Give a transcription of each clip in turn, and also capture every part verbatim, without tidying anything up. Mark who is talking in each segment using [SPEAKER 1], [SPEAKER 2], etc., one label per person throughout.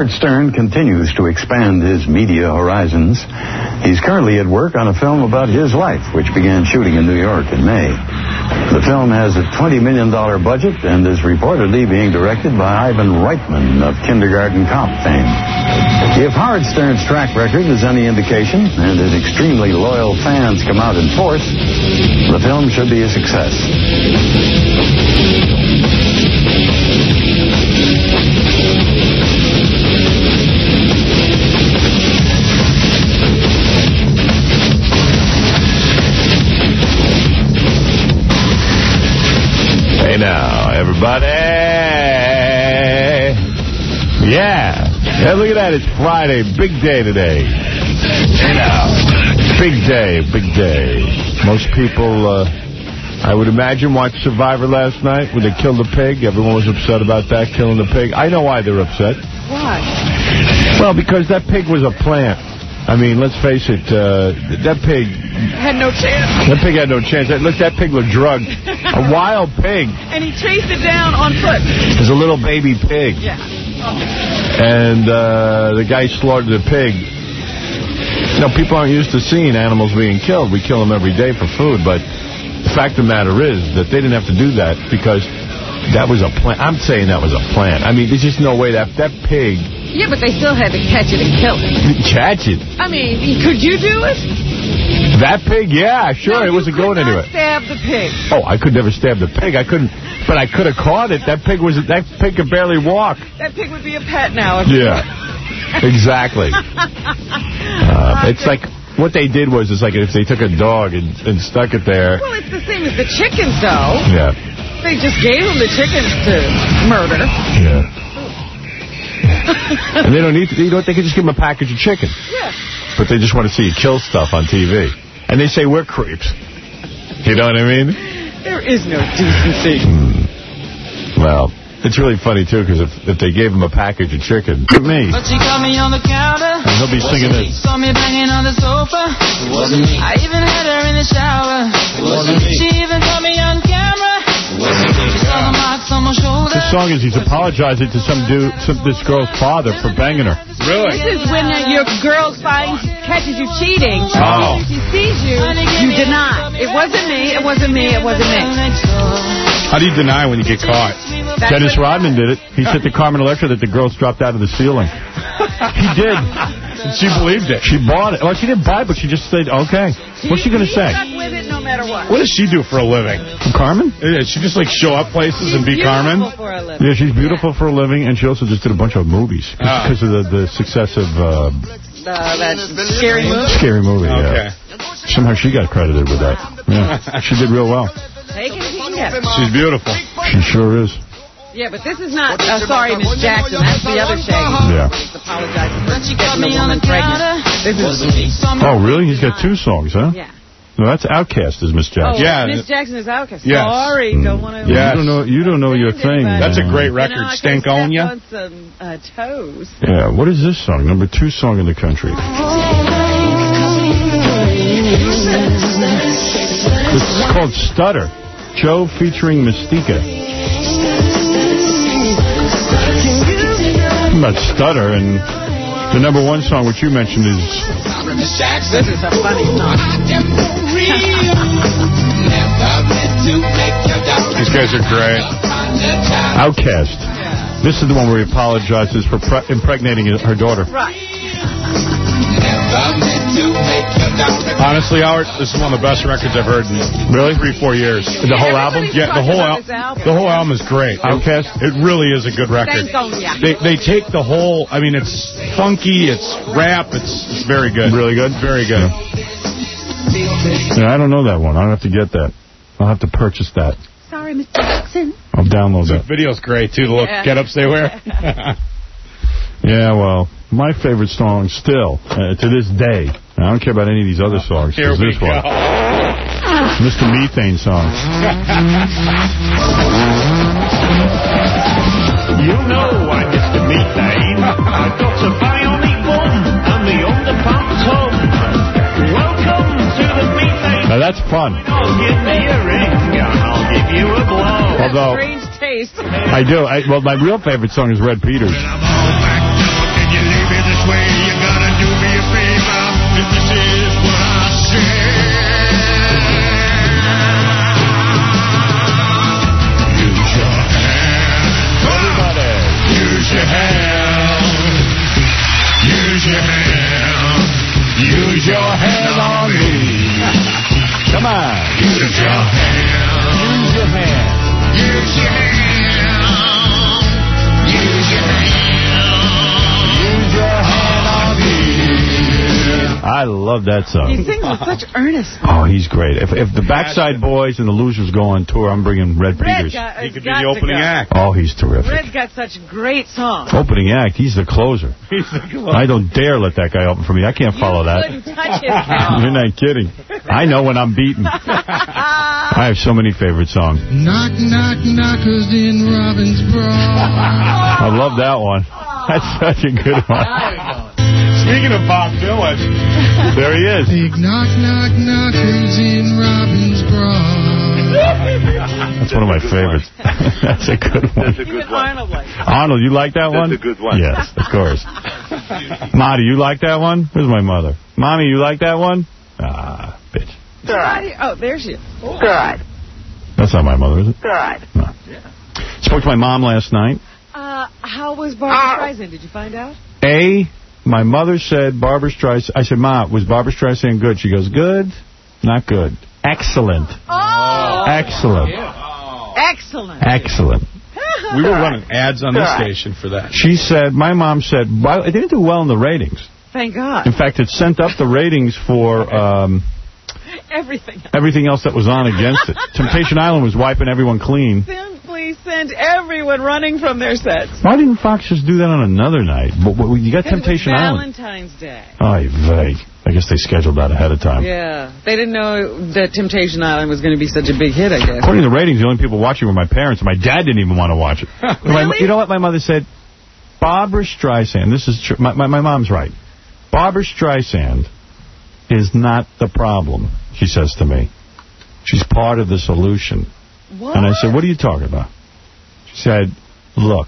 [SPEAKER 1] Howard Stern continues to expand his media horizons. He's currently at work on a film about his life, which began shooting in New York in May. The film has a twenty million dollars budget and is reportedly being directed by Ivan Reitman of Kindergarten Cop fame. If Howard Stern's track record is any indication, and his extremely loyal fans come out in force, the film should be a success.
[SPEAKER 2] Hey now, everybody. Yeah. Hey, look at that. It's Friday. Big day today. Hey now. Big day. Big day. Most people, uh, I would imagine, watched Survivor last night when they killed the pig. Everyone was upset about that, killing the pig. I know why they're upset.
[SPEAKER 3] Why?
[SPEAKER 2] Well, because that pig was a plant. I mean, let's face it, uh, that pig...
[SPEAKER 3] Had no chance.
[SPEAKER 2] That pig had no chance. Look, that pig was drugged. A wild pig.
[SPEAKER 3] And he chased it down on foot.
[SPEAKER 2] It was a little baby pig.
[SPEAKER 3] Yeah.
[SPEAKER 2] And uh, the guy slaughtered the pig. You know, people aren't used to seeing animals being killed. We kill them every day for food. But the fact of the matter is that they didn't have to do that because that was a plant. I'm saying that was a plant. I mean, there's just no way that that pig...
[SPEAKER 3] Yeah, but they still had to catch it and kill it.
[SPEAKER 2] Catch it?
[SPEAKER 3] I mean, could you do it?
[SPEAKER 2] That pig? Yeah, sure.
[SPEAKER 3] No,
[SPEAKER 2] it wasn't going
[SPEAKER 3] not
[SPEAKER 2] anywhere.
[SPEAKER 3] Stab the pig.
[SPEAKER 2] Oh, I could never stab the pig. I couldn't, but I could have caught it. That pig was that pig could barely walk.
[SPEAKER 3] That pig would be a pet now. If
[SPEAKER 2] Yeah, exactly. uh, it's like what they did was it's like if they took a dog and, and stuck it there.
[SPEAKER 3] Well, it's the same as the chickens, though.
[SPEAKER 2] Yeah.
[SPEAKER 3] They just gave them the chickens to murder.
[SPEAKER 2] Yeah. And they don't need to, you know what, they could just give them a package of chicken.
[SPEAKER 3] Yeah.
[SPEAKER 2] But they just want to see you kill stuff on T V. And they say we're creeps. You know what I mean?
[SPEAKER 3] There is no decency.
[SPEAKER 2] Hmm. Well, it's really funny, too, because if, if they gave him a package of chicken, look at me.
[SPEAKER 4] But she caught me on the counter.
[SPEAKER 2] And he'll be singing this.
[SPEAKER 4] Saw me banging on the sofa. It wasn't me. I even had her in the shower. It wasn't me. She even caught me on camera. It wasn't me. She saw the marks on my shoulder.
[SPEAKER 2] This song is he's apologizing to some dude, some, this girl's father for banging her.
[SPEAKER 5] Really?
[SPEAKER 3] This is when uh, your girl finds, catches you cheating.
[SPEAKER 2] Oh.
[SPEAKER 3] She sees you, you deny. It wasn't me, it wasn't me, it wasn't me.
[SPEAKER 5] How do you deny when you get caught?
[SPEAKER 3] That's
[SPEAKER 2] Dennis
[SPEAKER 3] what-
[SPEAKER 2] Rodman did it. He said to Carmen Electra that the girls dropped out of the ceiling. He did.
[SPEAKER 5] She believed it.
[SPEAKER 2] She bought it. Well, she didn't buy it, but she just said, okay. What's she going to say?
[SPEAKER 3] Stuck with it no matter what.
[SPEAKER 5] What does she do for a living?
[SPEAKER 2] Carmen?
[SPEAKER 5] Is she just like show up places
[SPEAKER 3] She's
[SPEAKER 5] and be
[SPEAKER 3] beautiful
[SPEAKER 5] Carmen?
[SPEAKER 3] for a living.
[SPEAKER 2] Yeah, she's beautiful for a living, and she also just did a bunch of movies
[SPEAKER 5] Ah.
[SPEAKER 2] because of the, the success of uh,
[SPEAKER 3] Uh, that scary movie.
[SPEAKER 2] Scary Movie.
[SPEAKER 5] Okay.
[SPEAKER 2] Yeah. Somehow she got credited with that. Yeah, she did real well.
[SPEAKER 3] Take it, you can get it.
[SPEAKER 5] She's beautiful.
[SPEAKER 2] She sure is.
[SPEAKER 3] Yeah, but this is not, uh, sorry, Miss Jackson. That's the other Shaggy.
[SPEAKER 2] Yeah.
[SPEAKER 3] He's apologizing for getting the woman pregnant. This is...
[SPEAKER 2] Oh, really? He's got two songs, huh?
[SPEAKER 3] Yeah.
[SPEAKER 2] No, that's Outkast, is Miss
[SPEAKER 3] Oh,
[SPEAKER 2] Jackson.
[SPEAKER 5] Yeah.
[SPEAKER 3] Miss Jackson is Outcast.
[SPEAKER 5] Yes.
[SPEAKER 3] Sorry, don't want to...
[SPEAKER 5] Yes.
[SPEAKER 2] You don't know, you don't know your thing.
[SPEAKER 5] That's a great
[SPEAKER 3] You
[SPEAKER 5] record.
[SPEAKER 3] know, I
[SPEAKER 5] Stank
[SPEAKER 3] can
[SPEAKER 5] on ya.
[SPEAKER 3] step on some uh, toes.
[SPEAKER 2] Yeah, what is this song? Number two song in the country. This is called Stutter. Joe featuring Mystica. About Stutter, and the number one song, which you mentioned, is...
[SPEAKER 3] This is a funny song.
[SPEAKER 5] These guys are great.
[SPEAKER 2] Outkast. This is the one where he apologizes for pre impregnating her daughter.
[SPEAKER 3] Right.
[SPEAKER 5] Honestly, Howard, this is one of the best records I've heard in
[SPEAKER 2] Really?
[SPEAKER 5] three, four years.
[SPEAKER 2] The whole album?
[SPEAKER 3] Everybody's
[SPEAKER 5] Yeah, the
[SPEAKER 3] talking
[SPEAKER 5] whole
[SPEAKER 3] about
[SPEAKER 5] al
[SPEAKER 3] this album.
[SPEAKER 5] the whole album is great.
[SPEAKER 2] Outkast?
[SPEAKER 5] It really is a good record.
[SPEAKER 3] Stank on ya.
[SPEAKER 5] They they take the whole. I mean, it's funky, it's rap, it's, it's very good.
[SPEAKER 2] Really good?
[SPEAKER 5] Very good.
[SPEAKER 2] Yeah, I don't know that one. I'll have to get that. I'll have to purchase that.
[SPEAKER 3] Sorry, Mister Jackson.
[SPEAKER 2] I'll download
[SPEAKER 5] The
[SPEAKER 2] that.
[SPEAKER 5] video's great too. The little
[SPEAKER 3] Yeah.
[SPEAKER 5] get-ups they wear.
[SPEAKER 2] Yeah, well, my favorite song still, uh, to this day, I don't care about any of these other songs,
[SPEAKER 5] Here
[SPEAKER 2] is
[SPEAKER 5] we
[SPEAKER 2] this
[SPEAKER 5] go.
[SPEAKER 2] one. Mister Methane song.
[SPEAKER 6] You know I'm Mister Methane. I've got a bionic bum and the underpants home. Welcome to the Methane.
[SPEAKER 2] Now that's fun.
[SPEAKER 6] I'll give me a ring and I'll give you a blow.
[SPEAKER 2] Although,
[SPEAKER 3] Strange taste.
[SPEAKER 2] I do. I, well, my real favorite song is Red Peters.
[SPEAKER 6] if this is what I said. Use your hand.
[SPEAKER 2] Everybody.
[SPEAKER 6] Use your hand. Use your hand. Use your hand on me.
[SPEAKER 2] Come on.
[SPEAKER 6] Use your hand.
[SPEAKER 2] Use your hand.
[SPEAKER 6] Use your hand. Use your hand.
[SPEAKER 2] Use your hand on me. I love that song.
[SPEAKER 3] He sings with such earnestness.
[SPEAKER 2] Oh, he's great. If if the Backside Boys and the Losers go on tour, I'm bringing Red,
[SPEAKER 3] Red
[SPEAKER 2] Peters.
[SPEAKER 3] got,
[SPEAKER 5] He could be
[SPEAKER 3] got
[SPEAKER 5] the
[SPEAKER 3] to
[SPEAKER 5] opening
[SPEAKER 3] go.
[SPEAKER 5] act.
[SPEAKER 2] Oh, he's terrific.
[SPEAKER 3] Red's got such great songs.
[SPEAKER 2] Opening act, he's the closer. I don't dare let that guy open for me. I can't follow
[SPEAKER 3] you
[SPEAKER 2] that.
[SPEAKER 3] couldn't touch his mouth.
[SPEAKER 2] You're not kidding. I know when I'm beaten. I have so many favorite songs.
[SPEAKER 7] Knock, knock, knockers in Robbinsboro.
[SPEAKER 2] I love that one. That's such a good one.
[SPEAKER 5] Speaking of Bob Dylan.
[SPEAKER 2] There he is.
[SPEAKER 7] Big knock, knock, knockers in Robbinsboro.
[SPEAKER 2] That's one of my favorites. That's a good one.
[SPEAKER 8] That's a good
[SPEAKER 3] Even
[SPEAKER 8] one.
[SPEAKER 3] Arnold likes it.
[SPEAKER 2] Arnold, you like that one?
[SPEAKER 8] That's a good one.
[SPEAKER 2] Yes, of course. Ma, do you like that one? Where's my mother? Mommy, you like that one? Ah, bitch.
[SPEAKER 3] Good. Oh, there she is.
[SPEAKER 9] Good.
[SPEAKER 2] That's not my mother, is it?
[SPEAKER 9] Good.
[SPEAKER 2] No. Spoke to my mom last night.
[SPEAKER 3] Uh, how was Barbara Streisand? Did you find out?
[SPEAKER 2] A, my mother said Barbara Streisand. I said, Ma, was Barbara Streisand good? She goes, good, not good. Excellent.
[SPEAKER 3] Oh!
[SPEAKER 2] Excellent.
[SPEAKER 3] Excellent.
[SPEAKER 2] Excellent.
[SPEAKER 5] We were running ads on this station for that.
[SPEAKER 2] She said, my mom said, well, it didn't do well in the ratings.
[SPEAKER 3] Thank God.
[SPEAKER 2] In fact, it sent up the ratings for um,
[SPEAKER 3] Everything.
[SPEAKER 2] everything else that was on against it. Temptation Island was wiping everyone clean.
[SPEAKER 3] Simply sent everyone running from their sets.
[SPEAKER 2] Why didn't Fox just do that on another night? But, but you got Temptation
[SPEAKER 3] it was
[SPEAKER 2] Island.
[SPEAKER 3] Valentine's Day.
[SPEAKER 2] Ay vey. I guess they scheduled that ahead of time.
[SPEAKER 3] Yeah. They didn't know that Temptation Island was going to be such a big hit, I guess.
[SPEAKER 2] According to the ratings, the only people watching were my parents, and my dad didn't even want to watch it.
[SPEAKER 3] Really?
[SPEAKER 2] My, you know what my mother said? Barbara Streisand, this is true. My, my, my mom's right. Barbara Streisand is not the problem, she says to me. She's part of the solution.
[SPEAKER 3] What?
[SPEAKER 2] And I said, what are you talking about? She said, look,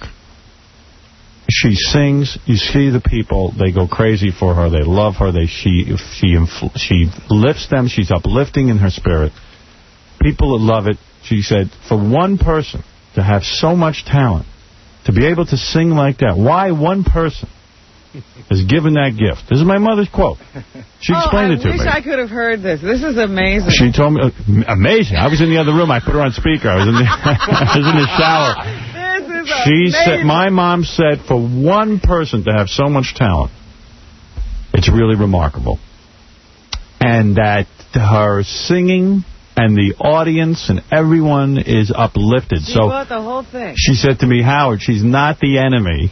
[SPEAKER 2] she sings, you see the people, they go crazy for her, they love her, they she she she lifts them, she's uplifting in her spirit. People that love it, she said, for one person to have so much talent, to be able to sing like that, why one person is given that gift? This is my mother's quote. She explained
[SPEAKER 3] oh,
[SPEAKER 2] it to
[SPEAKER 3] me. I wish
[SPEAKER 2] me.
[SPEAKER 3] I could have heard this. This is amazing.
[SPEAKER 2] She told me, uh, amazing. I was in the other room. I put her on speaker. I was in the, I was in the shower.
[SPEAKER 3] This is
[SPEAKER 2] She
[SPEAKER 3] amazing.
[SPEAKER 2] said, my mom said, for one person to have so much talent, it's really remarkable. And that her singing and the audience and everyone is uplifted.
[SPEAKER 3] She
[SPEAKER 2] so
[SPEAKER 3] bought the whole thing.
[SPEAKER 2] she said to me, Howard, she's not the enemy.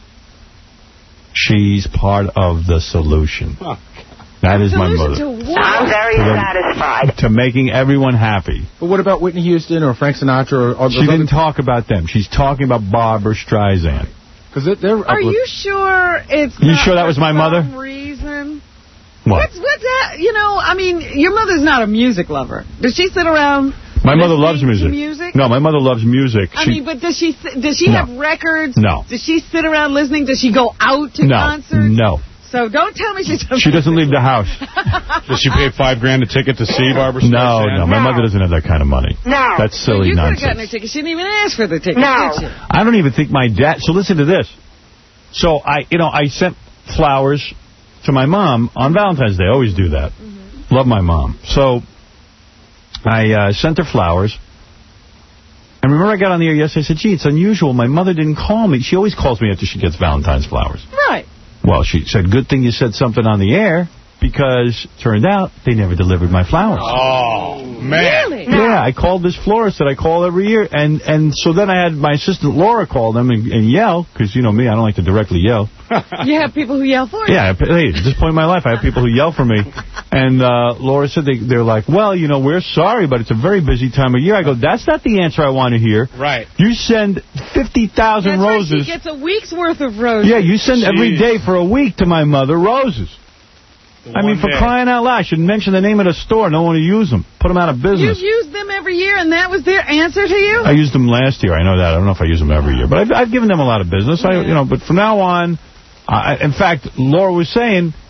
[SPEAKER 2] She's part of the solution.
[SPEAKER 3] Oh,
[SPEAKER 2] that is my
[SPEAKER 3] Solution
[SPEAKER 2] mother.
[SPEAKER 3] to what?
[SPEAKER 9] I'm very
[SPEAKER 2] To the-
[SPEAKER 9] satisfied.
[SPEAKER 2] To making everyone happy.
[SPEAKER 5] But what about Whitney Houston or Frank Sinatra? Or, or
[SPEAKER 2] She didn't talk about them. She's talking about Barbara Streisand.
[SPEAKER 5] Because they're, they're
[SPEAKER 3] Are you sure it's
[SPEAKER 2] You
[SPEAKER 3] not
[SPEAKER 2] sure that
[SPEAKER 3] for
[SPEAKER 2] was my
[SPEAKER 3] some
[SPEAKER 2] mother?
[SPEAKER 3] reason?
[SPEAKER 2] What?
[SPEAKER 3] What's, what's that? You know, I mean, your mother's not a music lover. Does she sit around
[SPEAKER 2] My mother loves
[SPEAKER 3] listening to
[SPEAKER 2] music.
[SPEAKER 3] music?
[SPEAKER 2] No, my mother loves music.
[SPEAKER 3] I
[SPEAKER 2] She-
[SPEAKER 3] mean, but does she does she
[SPEAKER 2] No.
[SPEAKER 3] have records?
[SPEAKER 2] No.
[SPEAKER 3] Does she sit around listening? Does she go out to
[SPEAKER 2] no,
[SPEAKER 3] concerts?
[SPEAKER 2] no.
[SPEAKER 3] So don't tell me she doesn't.
[SPEAKER 2] She doesn't leave the house.
[SPEAKER 5] Does she pay five grand a ticket to see Barbara
[SPEAKER 2] No,
[SPEAKER 5] Streisand?
[SPEAKER 2] no, my mother doesn't have that kind of money.
[SPEAKER 9] No.
[SPEAKER 2] That's
[SPEAKER 3] So
[SPEAKER 2] silly
[SPEAKER 3] you could have
[SPEAKER 2] nonsense.
[SPEAKER 3] gotten a ticket. She didn't even ask for the ticket,
[SPEAKER 9] No.
[SPEAKER 3] did she?
[SPEAKER 2] I don't even think my dad... So listen to this. So, I, you know, I sent flowers to my mom on Valentine's Day. I always do that. Mm-hmm. Love my mom. So, I uh, sent her flowers. And remember I got on the air yesterday, I said, gee, it's unusual. My mother didn't call me. She always calls me after she gets Valentine's flowers.
[SPEAKER 3] Right.
[SPEAKER 2] Well, she said, good thing you said something on the air, because turned out they never delivered my flowers.
[SPEAKER 5] Oh, man.
[SPEAKER 3] Really?
[SPEAKER 2] Yeah, I called this florist that I call every year, and and so then I had my assistant Laura call them and, and yell, because you know me, I don't like to directly yell.
[SPEAKER 3] You have people who yell for you.
[SPEAKER 2] Yeah, hey, at this point in my life, I have people who yell for me. And uh, Laura said they, they're like, well, you know, we're sorry, but it's a very busy time of year. I go, that's not the answer I want to hear.
[SPEAKER 5] Right.
[SPEAKER 2] You send fifty thousand
[SPEAKER 3] That's
[SPEAKER 2] roses.
[SPEAKER 3] right. She gets a week's worth of roses.
[SPEAKER 2] Yeah, you send every
[SPEAKER 5] Jeez.
[SPEAKER 2] day for a week to my mother roses. I mean,
[SPEAKER 5] One
[SPEAKER 2] for
[SPEAKER 5] day.
[SPEAKER 2] crying out loud, I should mention the name of the store. No one will use them. Put them out of business.
[SPEAKER 3] You've used them every year, and that was their answer to you?
[SPEAKER 2] I used them last year. I know that. I don't know if I use them every year. But I've, I've given them a lot of business. I, you know, but from now on, I, in fact, Laura was saying,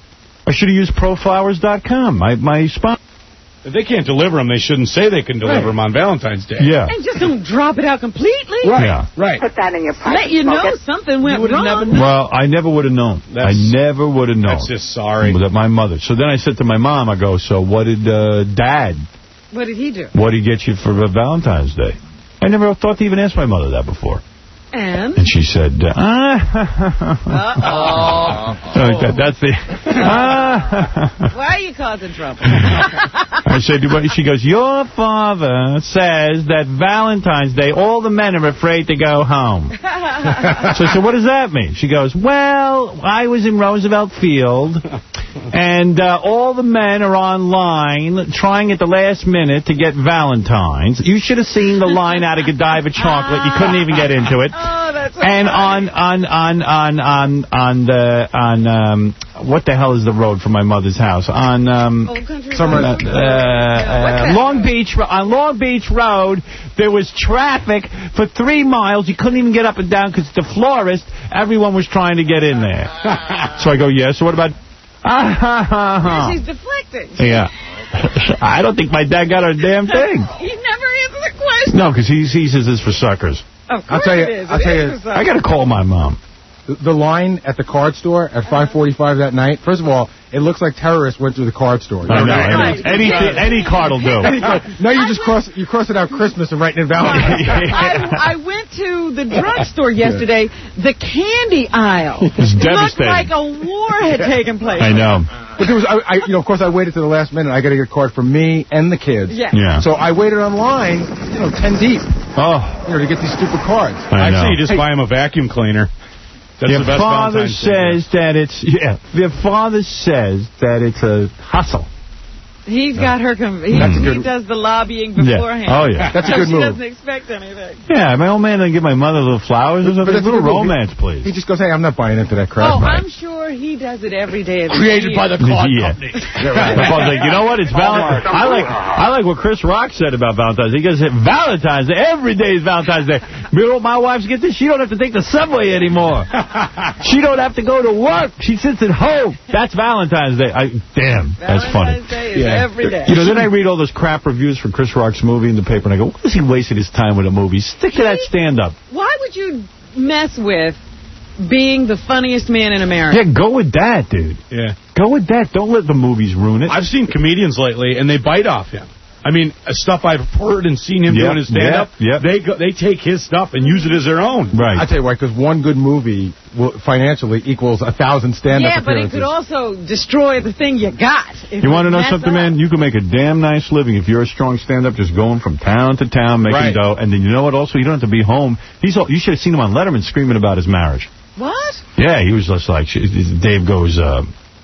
[SPEAKER 2] I should have used pro flowers dot com, my, my sponsor.
[SPEAKER 5] If they can't deliver them, they shouldn't say they can deliver right. them on Valentine's Day.
[SPEAKER 2] Yeah.
[SPEAKER 3] And just don't drop it out completely.
[SPEAKER 5] Right,
[SPEAKER 2] yeah.
[SPEAKER 5] right.
[SPEAKER 8] Put that in your pocket.
[SPEAKER 3] Let you know something went wrong.
[SPEAKER 5] Never known.
[SPEAKER 2] Well, I never would have known. That's, I never would have known.
[SPEAKER 5] That's just sorry.
[SPEAKER 2] That my mother. So then I said to my mom, I go, so what did uh, Dad...
[SPEAKER 3] What did he do?
[SPEAKER 2] What did he get you for Valentine's Day? I never thought to even ask my mother that before.
[SPEAKER 3] And?
[SPEAKER 2] And she said, ah.
[SPEAKER 3] Uh-oh.
[SPEAKER 2] that, that's the... Ah.
[SPEAKER 3] Why are you causing trouble?
[SPEAKER 2] I said, she goes, your father says that Valentine's Day, all the men are afraid to go home. So I said, what does that mean? She goes, well, I was in Roosevelt Field, and uh, all the men are online trying at the last minute to get Valentine's. You should have seen the line out of Godiva Chocolate. You couldn't even get into it.
[SPEAKER 3] Oh, that's so
[SPEAKER 2] and
[SPEAKER 3] funny.
[SPEAKER 2] on on on on on on the on um what the hell is the road from my mother's house on um
[SPEAKER 3] Old Country
[SPEAKER 2] Road? Uh,
[SPEAKER 3] uh,
[SPEAKER 2] uh, Long Beach on Long Beach Road. There was traffic for three miles. You couldn't even get up and down because the florist. Everyone was trying to get in there. So I go, yeah. So what about?
[SPEAKER 3] Yeah, she's deflecting.
[SPEAKER 2] Yeah. I don't think my dad got a damn thing.
[SPEAKER 3] He never answered the question.
[SPEAKER 2] No, because he, he says it's for suckers.
[SPEAKER 3] Of course
[SPEAKER 9] I'll tell you,
[SPEAKER 3] it is.
[SPEAKER 9] I'll
[SPEAKER 3] It
[SPEAKER 9] tell
[SPEAKER 3] is
[SPEAKER 9] you,
[SPEAKER 3] for
[SPEAKER 2] I got to call my mom.
[SPEAKER 9] The, the line at the card store at five forty-five that night, first of all, it looks like terrorists went through the card store.
[SPEAKER 2] I know.
[SPEAKER 3] Right.
[SPEAKER 2] Any, any, any card will do.
[SPEAKER 9] No, you just cross you cross it out Christmas and writing it Valentine's Day.
[SPEAKER 3] I, I went to the drugstore yesterday. The candy aisle
[SPEAKER 2] It's
[SPEAKER 3] looked
[SPEAKER 2] devastating.
[SPEAKER 3] like a war had taken place.
[SPEAKER 2] I know.
[SPEAKER 9] But there was, I, I, you know, of course, I waited to the last minute. I got to get a card for me and the kids.
[SPEAKER 3] Yeah.
[SPEAKER 2] Yeah.
[SPEAKER 9] So I waited online, you know, ten deep.
[SPEAKER 2] Oh.
[SPEAKER 9] You know, to get these stupid cards.
[SPEAKER 2] I
[SPEAKER 5] I'd
[SPEAKER 2] know.
[SPEAKER 5] say you just
[SPEAKER 9] Hey.
[SPEAKER 5] buy him a vacuum cleaner. That's
[SPEAKER 2] Your
[SPEAKER 5] the best
[SPEAKER 2] father
[SPEAKER 5] Valentine's
[SPEAKER 2] says that it's yeah. Your father says that it's a hustle.
[SPEAKER 3] He's got her. Com he,
[SPEAKER 9] That's a
[SPEAKER 3] he
[SPEAKER 9] good-
[SPEAKER 3] does the lobbying
[SPEAKER 2] Yeah.
[SPEAKER 3] beforehand.
[SPEAKER 2] Oh yeah.
[SPEAKER 9] That's a
[SPEAKER 3] So
[SPEAKER 9] good
[SPEAKER 3] she
[SPEAKER 9] move.
[SPEAKER 3] doesn't expect anything.
[SPEAKER 2] Yeah, my old man didn't give my mother little flowers or something. A
[SPEAKER 9] that's a
[SPEAKER 2] little
[SPEAKER 9] good move.
[SPEAKER 2] romance, please.
[SPEAKER 9] He just goes, hey, I'm not buying into that crap.
[SPEAKER 3] Oh, I'm sure he does it every day of the
[SPEAKER 5] Created
[SPEAKER 3] year.
[SPEAKER 5] by the card
[SPEAKER 2] Yeah.
[SPEAKER 5] company.
[SPEAKER 2] My father's like, you know what? It's Valentine's. I like I like what Chris Rock said about Valentine's. He goes, Valentine's Day. Every day is Valentine's Day. You know what my wife's get this? She don't have to take the subway anymore. She don't have to go to work. She sits at home. That's Valentine's Day. I, damn, that's funny.
[SPEAKER 3] Valentine's Day is
[SPEAKER 2] Yeah.
[SPEAKER 3] every day.
[SPEAKER 2] You know, then I read all those crap reviews for Chris Rock's movie in the paper, and I go, what is he wasting his time with a movie? Stick to that stand-up.
[SPEAKER 3] Why would you mess with being the funniest man in America?
[SPEAKER 2] Yeah, go with that, dude.
[SPEAKER 5] Yeah.
[SPEAKER 2] Go with that. Don't let the movies ruin it.
[SPEAKER 5] I've seen comedians lately, and they bite off him. I mean, uh, stuff I've heard and seen him
[SPEAKER 2] Yep,
[SPEAKER 5] doing his stand-up,
[SPEAKER 2] yep, yep.
[SPEAKER 5] they go, they take his stuff and use it as their own.
[SPEAKER 2] Right.
[SPEAKER 9] I tell you why, because one good movie will, financially equals a thousand stand-up
[SPEAKER 3] Yeah, but it
[SPEAKER 9] appearances.
[SPEAKER 3] could also destroy the thing you got. if
[SPEAKER 2] You want to know
[SPEAKER 3] mess
[SPEAKER 2] something,
[SPEAKER 3] up.
[SPEAKER 2] man? You can make a damn nice living if you're a strong stand-up, just going from town to town, making
[SPEAKER 5] Right.
[SPEAKER 2] dough. And then you know what? Also, you don't have to be home. He's all, you should have seen him on Letterman screaming about his marriage.
[SPEAKER 3] What?
[SPEAKER 2] Yeah, he was just like, Dave goes, uh,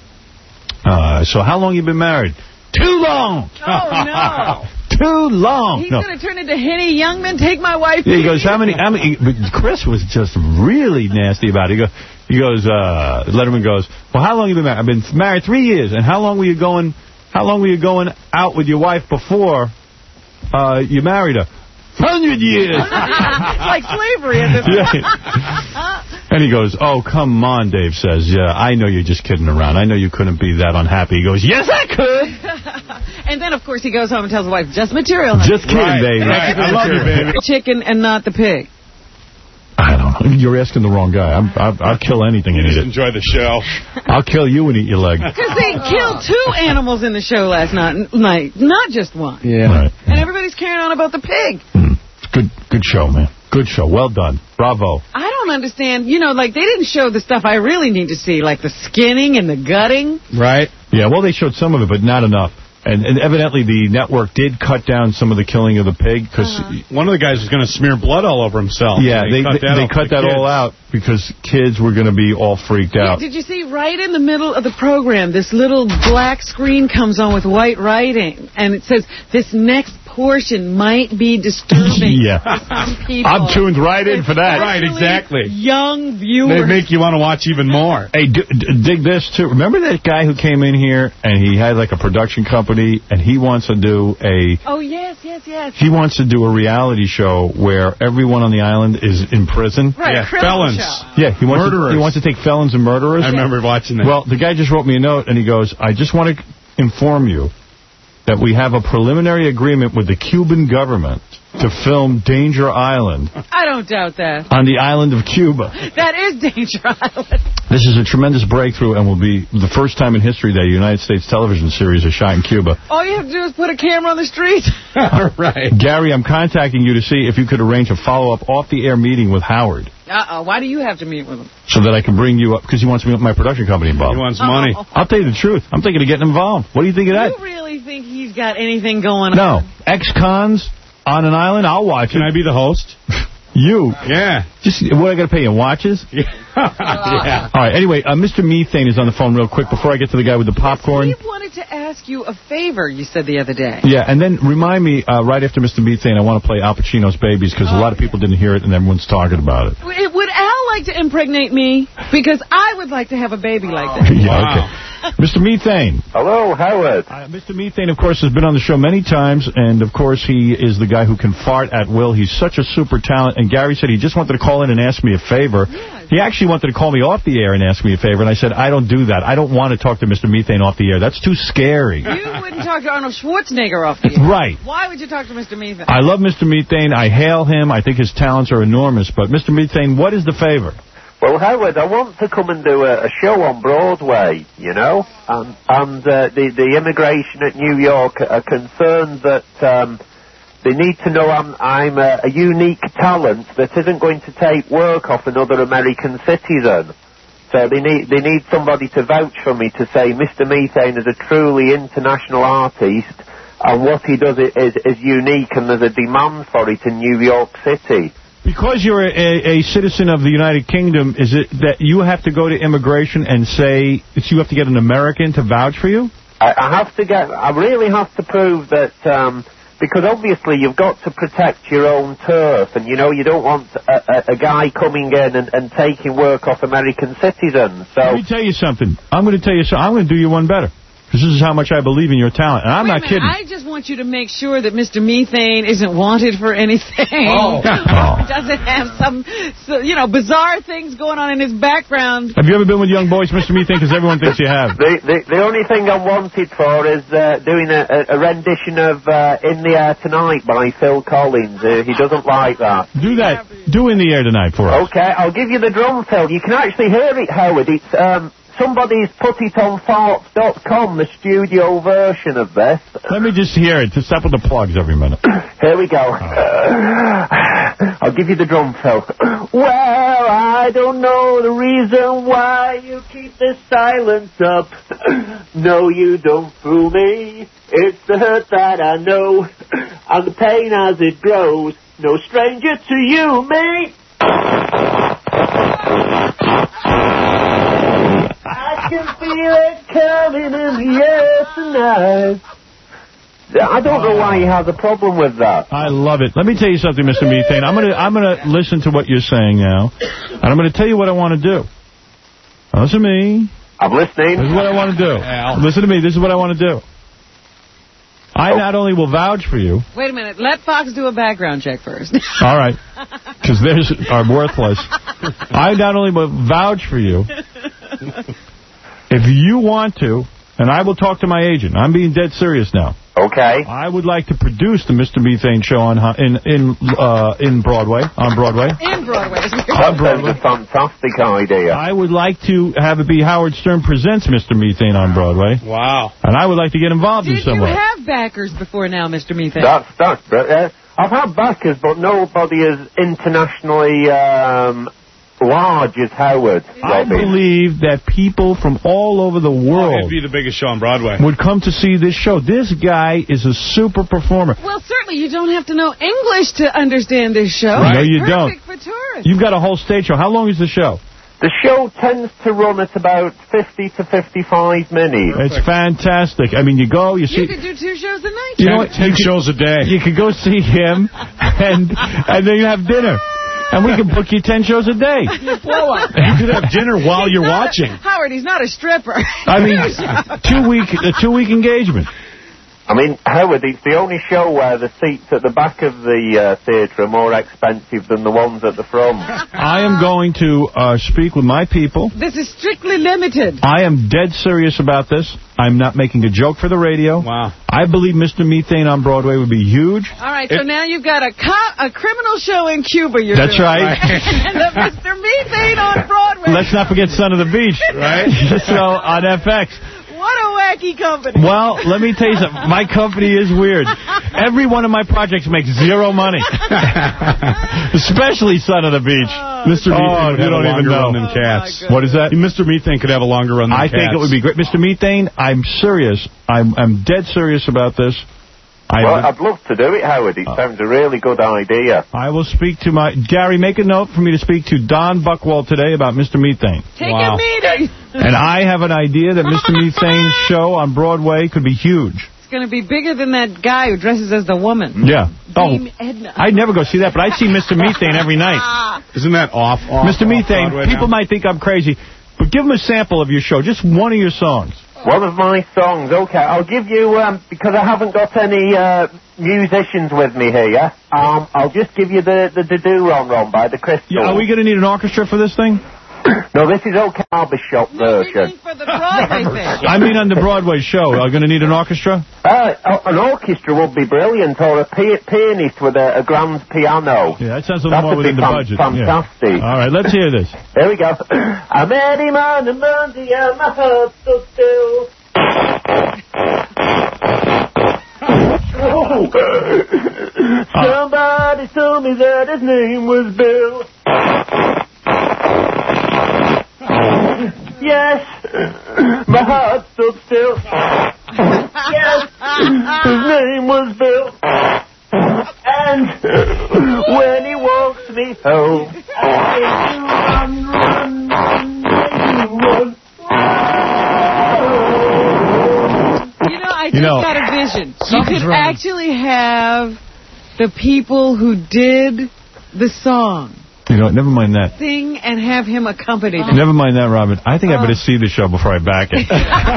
[SPEAKER 2] uh, so how long you been married? Too long.
[SPEAKER 3] Oh, no.
[SPEAKER 2] Too long.
[SPEAKER 3] He's
[SPEAKER 2] No.
[SPEAKER 3] going to turn into Henny Youngman, take my wife.
[SPEAKER 2] Yeah, he goes, how many, how many, but Chris was just really nasty about it. He goes, he goes, uh, Letterman goes, well, how long you been married? I've been married three years. And how long were you going, how long were you going out with your wife before, uh, you married her? Hundred years.
[SPEAKER 3] It's like slavery at this
[SPEAKER 2] Yeah.
[SPEAKER 3] point.
[SPEAKER 2] And he goes, oh, come on, Dave says, yeah, I know you're just kidding around. I know you couldn't be that unhappy. He goes, yes, I could.
[SPEAKER 3] And then, of course, he goes home and tells his wife, just material. honey."
[SPEAKER 2] Just kidding,
[SPEAKER 5] Right,
[SPEAKER 2] baby.
[SPEAKER 5] right. I love you, baby.
[SPEAKER 3] The chicken and not the pig.
[SPEAKER 2] I don't know. You're asking the wrong guy. I'm, I'll, I'll kill anything and eat
[SPEAKER 5] Just
[SPEAKER 2] it.
[SPEAKER 5] enjoy the show.
[SPEAKER 2] I'll kill you and eat your leg.
[SPEAKER 3] Because they killed two animals in the show last night, night, not just one.
[SPEAKER 9] Yeah.
[SPEAKER 2] Right.
[SPEAKER 3] And everybody's carrying on about the pig.
[SPEAKER 2] Mm. It's good, good show, man. Good show. Well done. Bravo.
[SPEAKER 3] I don't understand. You know, like, they didn't show the stuff I really need to see, like the skinning and the gutting.
[SPEAKER 5] Right.
[SPEAKER 2] Yeah, well, they showed some of it, but not enough. And, and evidently the network did cut down some of the killing of the pig because
[SPEAKER 3] Uh-huh.
[SPEAKER 5] One of the guys was going to smear blood all over himself.
[SPEAKER 2] yeah,
[SPEAKER 5] And
[SPEAKER 2] they
[SPEAKER 5] cut
[SPEAKER 2] they,
[SPEAKER 5] that
[SPEAKER 2] they
[SPEAKER 5] off
[SPEAKER 2] cut
[SPEAKER 5] the
[SPEAKER 2] that all
[SPEAKER 5] kids.
[SPEAKER 2] out because kids were going to be all freaked
[SPEAKER 3] Yeah,
[SPEAKER 2] out.
[SPEAKER 3] did you see right in the middle of the program, this little black screen comes on with white writing, and it says, this next portion might be disturbing
[SPEAKER 2] Yeah.
[SPEAKER 3] for some people.
[SPEAKER 2] I'm tuned right in for that.
[SPEAKER 5] Right, exactly.
[SPEAKER 3] Young
[SPEAKER 5] They
[SPEAKER 3] viewers.
[SPEAKER 5] make you want to watch even more.
[SPEAKER 2] Hey, d d dig this, too. Remember that guy who came in here and he had like a production company and he wants to do a...
[SPEAKER 3] Oh, yes, yes, yes.
[SPEAKER 2] He wants to do a reality show where everyone on the island is in prison.
[SPEAKER 3] Right,
[SPEAKER 5] Yeah,
[SPEAKER 3] criminal
[SPEAKER 5] felons.
[SPEAKER 3] show.
[SPEAKER 2] Yeah, he wants, to,
[SPEAKER 5] Murderers.
[SPEAKER 2] he wants to take felons and murderers.
[SPEAKER 5] I remember watching that.
[SPEAKER 2] Well, the guy just wrote me a note, and he goes, I just want to inform you that we have a preliminary agreement with the Cuban government to film Danger Island
[SPEAKER 3] I don't doubt that.
[SPEAKER 2] on the island of Cuba.
[SPEAKER 3] That is Danger Island.
[SPEAKER 2] This is a tremendous breakthrough and will be the first time in history that a United States television series is shot in Cuba.
[SPEAKER 3] All you have to do is put a camera on the street.
[SPEAKER 5] Right.
[SPEAKER 2] Gary, I'm contacting you to see if you could arrange a follow-up off-the-air meeting with Howard
[SPEAKER 3] Uh-oh. Why do you have to meet with him?
[SPEAKER 2] so that I can bring you up, because he wants me my production company involved.
[SPEAKER 5] He wants money.
[SPEAKER 3] Oh.
[SPEAKER 2] I'll tell you the truth. I'm thinking of getting involved. What do you think of that?
[SPEAKER 3] You really think he's got anything going
[SPEAKER 2] No.
[SPEAKER 3] on?
[SPEAKER 2] Ex-cons on an island, I'll watch
[SPEAKER 5] Can
[SPEAKER 2] it.
[SPEAKER 5] I be the host?
[SPEAKER 2] You?
[SPEAKER 5] Yeah.
[SPEAKER 2] Just what I got to pay you? Watches?
[SPEAKER 5] Yeah. yeah.
[SPEAKER 2] All right. Anyway, uh, Mister Methane is on the phone real quick before I get to the guy with the popcorn.
[SPEAKER 3] He wanted to ask you a favor, you said the other day.
[SPEAKER 2] Yeah, and then remind me, uh, right after Mister Methane, I want to play Al Pacino's Babies, because a lot of people didn't hear it, and everyone's talking about it.
[SPEAKER 3] W- Would Al like to impregnate me? Because I would like to have a baby like that.
[SPEAKER 2] Yeah,
[SPEAKER 5] Wow.
[SPEAKER 2] okay. Mister Methane.
[SPEAKER 1] Hello, Howard.
[SPEAKER 2] Uh, Mister Methane, of course, has been on the show many times, and, of course, he is the guy who can fart at will. He's such a super talent, and Gary said he just wanted to call in and ask me a favor.
[SPEAKER 3] Yeah.
[SPEAKER 2] He actually wanted to call me off the air and ask me a favor, and I said, I don't do that. I don't want to talk to Mister Methane off the air. That's too scary.
[SPEAKER 3] You wouldn't talk to Arnold Schwarzenegger off the air.
[SPEAKER 2] Right.
[SPEAKER 3] Why would you talk to Mister Methane?
[SPEAKER 2] I love Mister Methane. I hail him. I think his talents are enormous. But, Mister Methane, what is the favor?
[SPEAKER 8] Well, Howard, I want to come and do a, a show on Broadway, you know, and, and uh, the, the immigration at New York are concerned that um, they need to know I'm, I'm a, a unique talent that isn't going to take work off another American citizen. So they need they need somebody to vouch for me to say Mister Methane is a truly international artist, and what he does is, is unique, and there's a demand for it in New York City.
[SPEAKER 2] Because you're a, a citizen of the United Kingdom, is it that you have to go to immigration and say that you have to get an American to vouch for you?
[SPEAKER 8] I, I have to get, I really have to prove that, um, because obviously you've got to protect your own turf, and you know, you don't want a, a, a guy coming in and, and taking work off American citizens. So
[SPEAKER 2] Let me tell you something. I'm going to tell you something. I'm going to do you one better. This is how much I believe in your talent. And I'm
[SPEAKER 3] Wait a
[SPEAKER 2] not
[SPEAKER 3] minute,
[SPEAKER 2] kidding.
[SPEAKER 3] I just want you to make sure that Mister Methane isn't wanted for anything.
[SPEAKER 2] Oh.
[SPEAKER 3] Or doesn't have some, so, you know, bizarre things going on in his background.
[SPEAKER 2] Have you ever been with young boys, Mister Methane? Because everyone thinks you have.
[SPEAKER 8] the, the, the only thing I'm wanted for is uh, doing a, a rendition of uh, In the Air Tonight by Phil Collins. Uh, he doesn't like that.
[SPEAKER 2] Do that. Do In the Air Tonight for us.
[SPEAKER 8] Okay, I'll give you the drum fill. You can actually hear it, Howard. It's um, somebody's put it on farts dot com, the studio version of this.
[SPEAKER 2] Let me just hear it. Just stop with the plugs every minute.
[SPEAKER 8] Here we go. I'll give you the drum fill. Well, I don't know the reason why you keep this silence up. No, you don't fool me. It's the hurt that I know, and the pain as it grows. No stranger to you, mate. I can feel it coming in the air tonight. I don't know why he has a problem with that.
[SPEAKER 2] I love it. Let me tell you something, Mister Methane. I'm gonna I'm gonna listen to what you're saying now, and I'm gonna tell you what I want to do. Now, listen to me.
[SPEAKER 8] I'm listening.
[SPEAKER 2] This is what I want to do.
[SPEAKER 5] Al.
[SPEAKER 2] Listen to me. This is what I want to do. I not only will vouch for you.
[SPEAKER 3] Wait a minute. Let Fox do a background check first.
[SPEAKER 2] All right. Because theirs are worthless. I not only will vouch for you. If you want to, and I will talk to my agent. I'm being dead serious now.
[SPEAKER 8] Okay.
[SPEAKER 2] I would like to produce the Mister Methane show on in in uh, in Broadway on Broadway.
[SPEAKER 3] In Broadway.
[SPEAKER 2] On
[SPEAKER 8] That sounds
[SPEAKER 2] Broadway.
[SPEAKER 8] a fantastic idea.
[SPEAKER 2] I would like to have it be Howard Stern presents Mister Methane on Broadway,
[SPEAKER 5] Wow.
[SPEAKER 2] and I would like to get involved in
[SPEAKER 3] Did
[SPEAKER 2] some
[SPEAKER 3] you
[SPEAKER 2] way.
[SPEAKER 3] have backers before now, Mister Methane?
[SPEAKER 8] That's that's. Uh, I've had backers, but nobody as internationally um, large as Howard.
[SPEAKER 2] I
[SPEAKER 8] Robin.
[SPEAKER 2] believe that people from all over the
[SPEAKER 5] It'd
[SPEAKER 2] world
[SPEAKER 5] be the biggest show on Broadway.
[SPEAKER 2] would come to see this show. This guy is a super performer.
[SPEAKER 3] Well, certainly you don't have to know English to understand this show.
[SPEAKER 2] Right. No,
[SPEAKER 3] It's
[SPEAKER 2] you
[SPEAKER 3] perfect
[SPEAKER 2] don't.
[SPEAKER 3] for tourists.
[SPEAKER 2] You've got a whole stage show. How long is the show?
[SPEAKER 8] The show tends to run at about fifty to fifty-five minutes.
[SPEAKER 2] It's fantastic. I mean, you go, you see...
[SPEAKER 3] You could do two shows a night.
[SPEAKER 2] You know what?
[SPEAKER 5] Ten shows a day.
[SPEAKER 2] You could go see him, and and then you have dinner. And we can book you ten shows a day.
[SPEAKER 3] Blow up.
[SPEAKER 5] You could have dinner while you're watching.
[SPEAKER 3] A, Howard, he's not a stripper.
[SPEAKER 2] I mean, two week, a two-week engagement.
[SPEAKER 8] I mean, Howard, it's the only show where the seats at the back of the uh, theatre are more expensive than the ones at the front.
[SPEAKER 2] I am going to uh, speak with my people.
[SPEAKER 3] This is strictly limited.
[SPEAKER 2] I am dead serious about this. I'm not making a joke for the radio.
[SPEAKER 5] Wow.
[SPEAKER 2] I believe Mister Methane on Broadway would be huge.
[SPEAKER 3] All right, so
[SPEAKER 2] it,
[SPEAKER 3] now you've got a co- a criminal show in Cuba you're
[SPEAKER 2] That's
[SPEAKER 3] doing.
[SPEAKER 2] right.
[SPEAKER 3] And the Mister Methane on Broadway.
[SPEAKER 2] Let's not forget Son of the Beach. Right. So on F X.
[SPEAKER 3] What a wacky company.
[SPEAKER 2] Well, let me tell you something. My company is weird. Every one of my projects makes zero money. Especially Son of the Beach.
[SPEAKER 5] Oh, Mister Methane would
[SPEAKER 2] you
[SPEAKER 5] have
[SPEAKER 2] don't
[SPEAKER 5] a longer
[SPEAKER 2] even know.
[SPEAKER 5] run than Cats.
[SPEAKER 2] Oh, what is that?
[SPEAKER 5] Mister Methane could have a longer run than
[SPEAKER 2] I
[SPEAKER 5] Cats.
[SPEAKER 2] think it would be great. Mister Methane, I'm serious. I'm, I'm dead serious about this. I
[SPEAKER 8] well, I'd love to do it, Howard. It sounds a really good idea.
[SPEAKER 2] I will speak to my... Gary, make a note for me to speak to Don Buchwald today about Mister Methane.
[SPEAKER 3] Take wow. a meeting.
[SPEAKER 2] And I have an idea that Mister Methane's show on Broadway could be huge.
[SPEAKER 3] It's going to be bigger than that guy who dresses as the woman.
[SPEAKER 2] Yeah.
[SPEAKER 3] Dame
[SPEAKER 2] oh,
[SPEAKER 3] Edna.
[SPEAKER 2] I'd never go see that, but I see Mister Methane every night.
[SPEAKER 5] Isn't that off? off
[SPEAKER 2] Mister
[SPEAKER 5] off
[SPEAKER 2] Methane,
[SPEAKER 5] Broadway
[SPEAKER 2] people
[SPEAKER 5] now?
[SPEAKER 2] might think I'm crazy, but give them a sample of your show, just one of your songs.
[SPEAKER 8] One of my songs, okay. I'll give you, um, because I haven't got any uh, musicians with me here, um, I'll just give you the, the, the Do-Ron-Ron by the Crystals.
[SPEAKER 2] Yeah, are we going to need an orchestra for this thing?
[SPEAKER 8] No, this is OK Barbershop version.
[SPEAKER 3] For the Broadway thing.
[SPEAKER 2] I mean on the Broadway show. Are you going to need an orchestra?
[SPEAKER 8] Uh, an orchestra would be brilliant, or a pi- pianist with a, a grand piano.
[SPEAKER 2] Yeah, that sounds a little more within the budget.
[SPEAKER 8] Fantastic.
[SPEAKER 2] Yeah. All right, let's hear this.
[SPEAKER 8] Here we go. I met him on a Monday and my heart stood still. Oh. Somebody told me that his name was Bill. Yes, my heart stood still. Yes, his name was Bill. And when he walks me home, run, run, run, run.
[SPEAKER 3] You know, I just
[SPEAKER 2] you know,
[SPEAKER 3] got a vision. You could wrong. actually have the people who did the song
[SPEAKER 2] You know, never mind that.
[SPEAKER 3] sing and have him accompany them.
[SPEAKER 2] Never mind that, Robin. I think oh. I better see the show before I back it.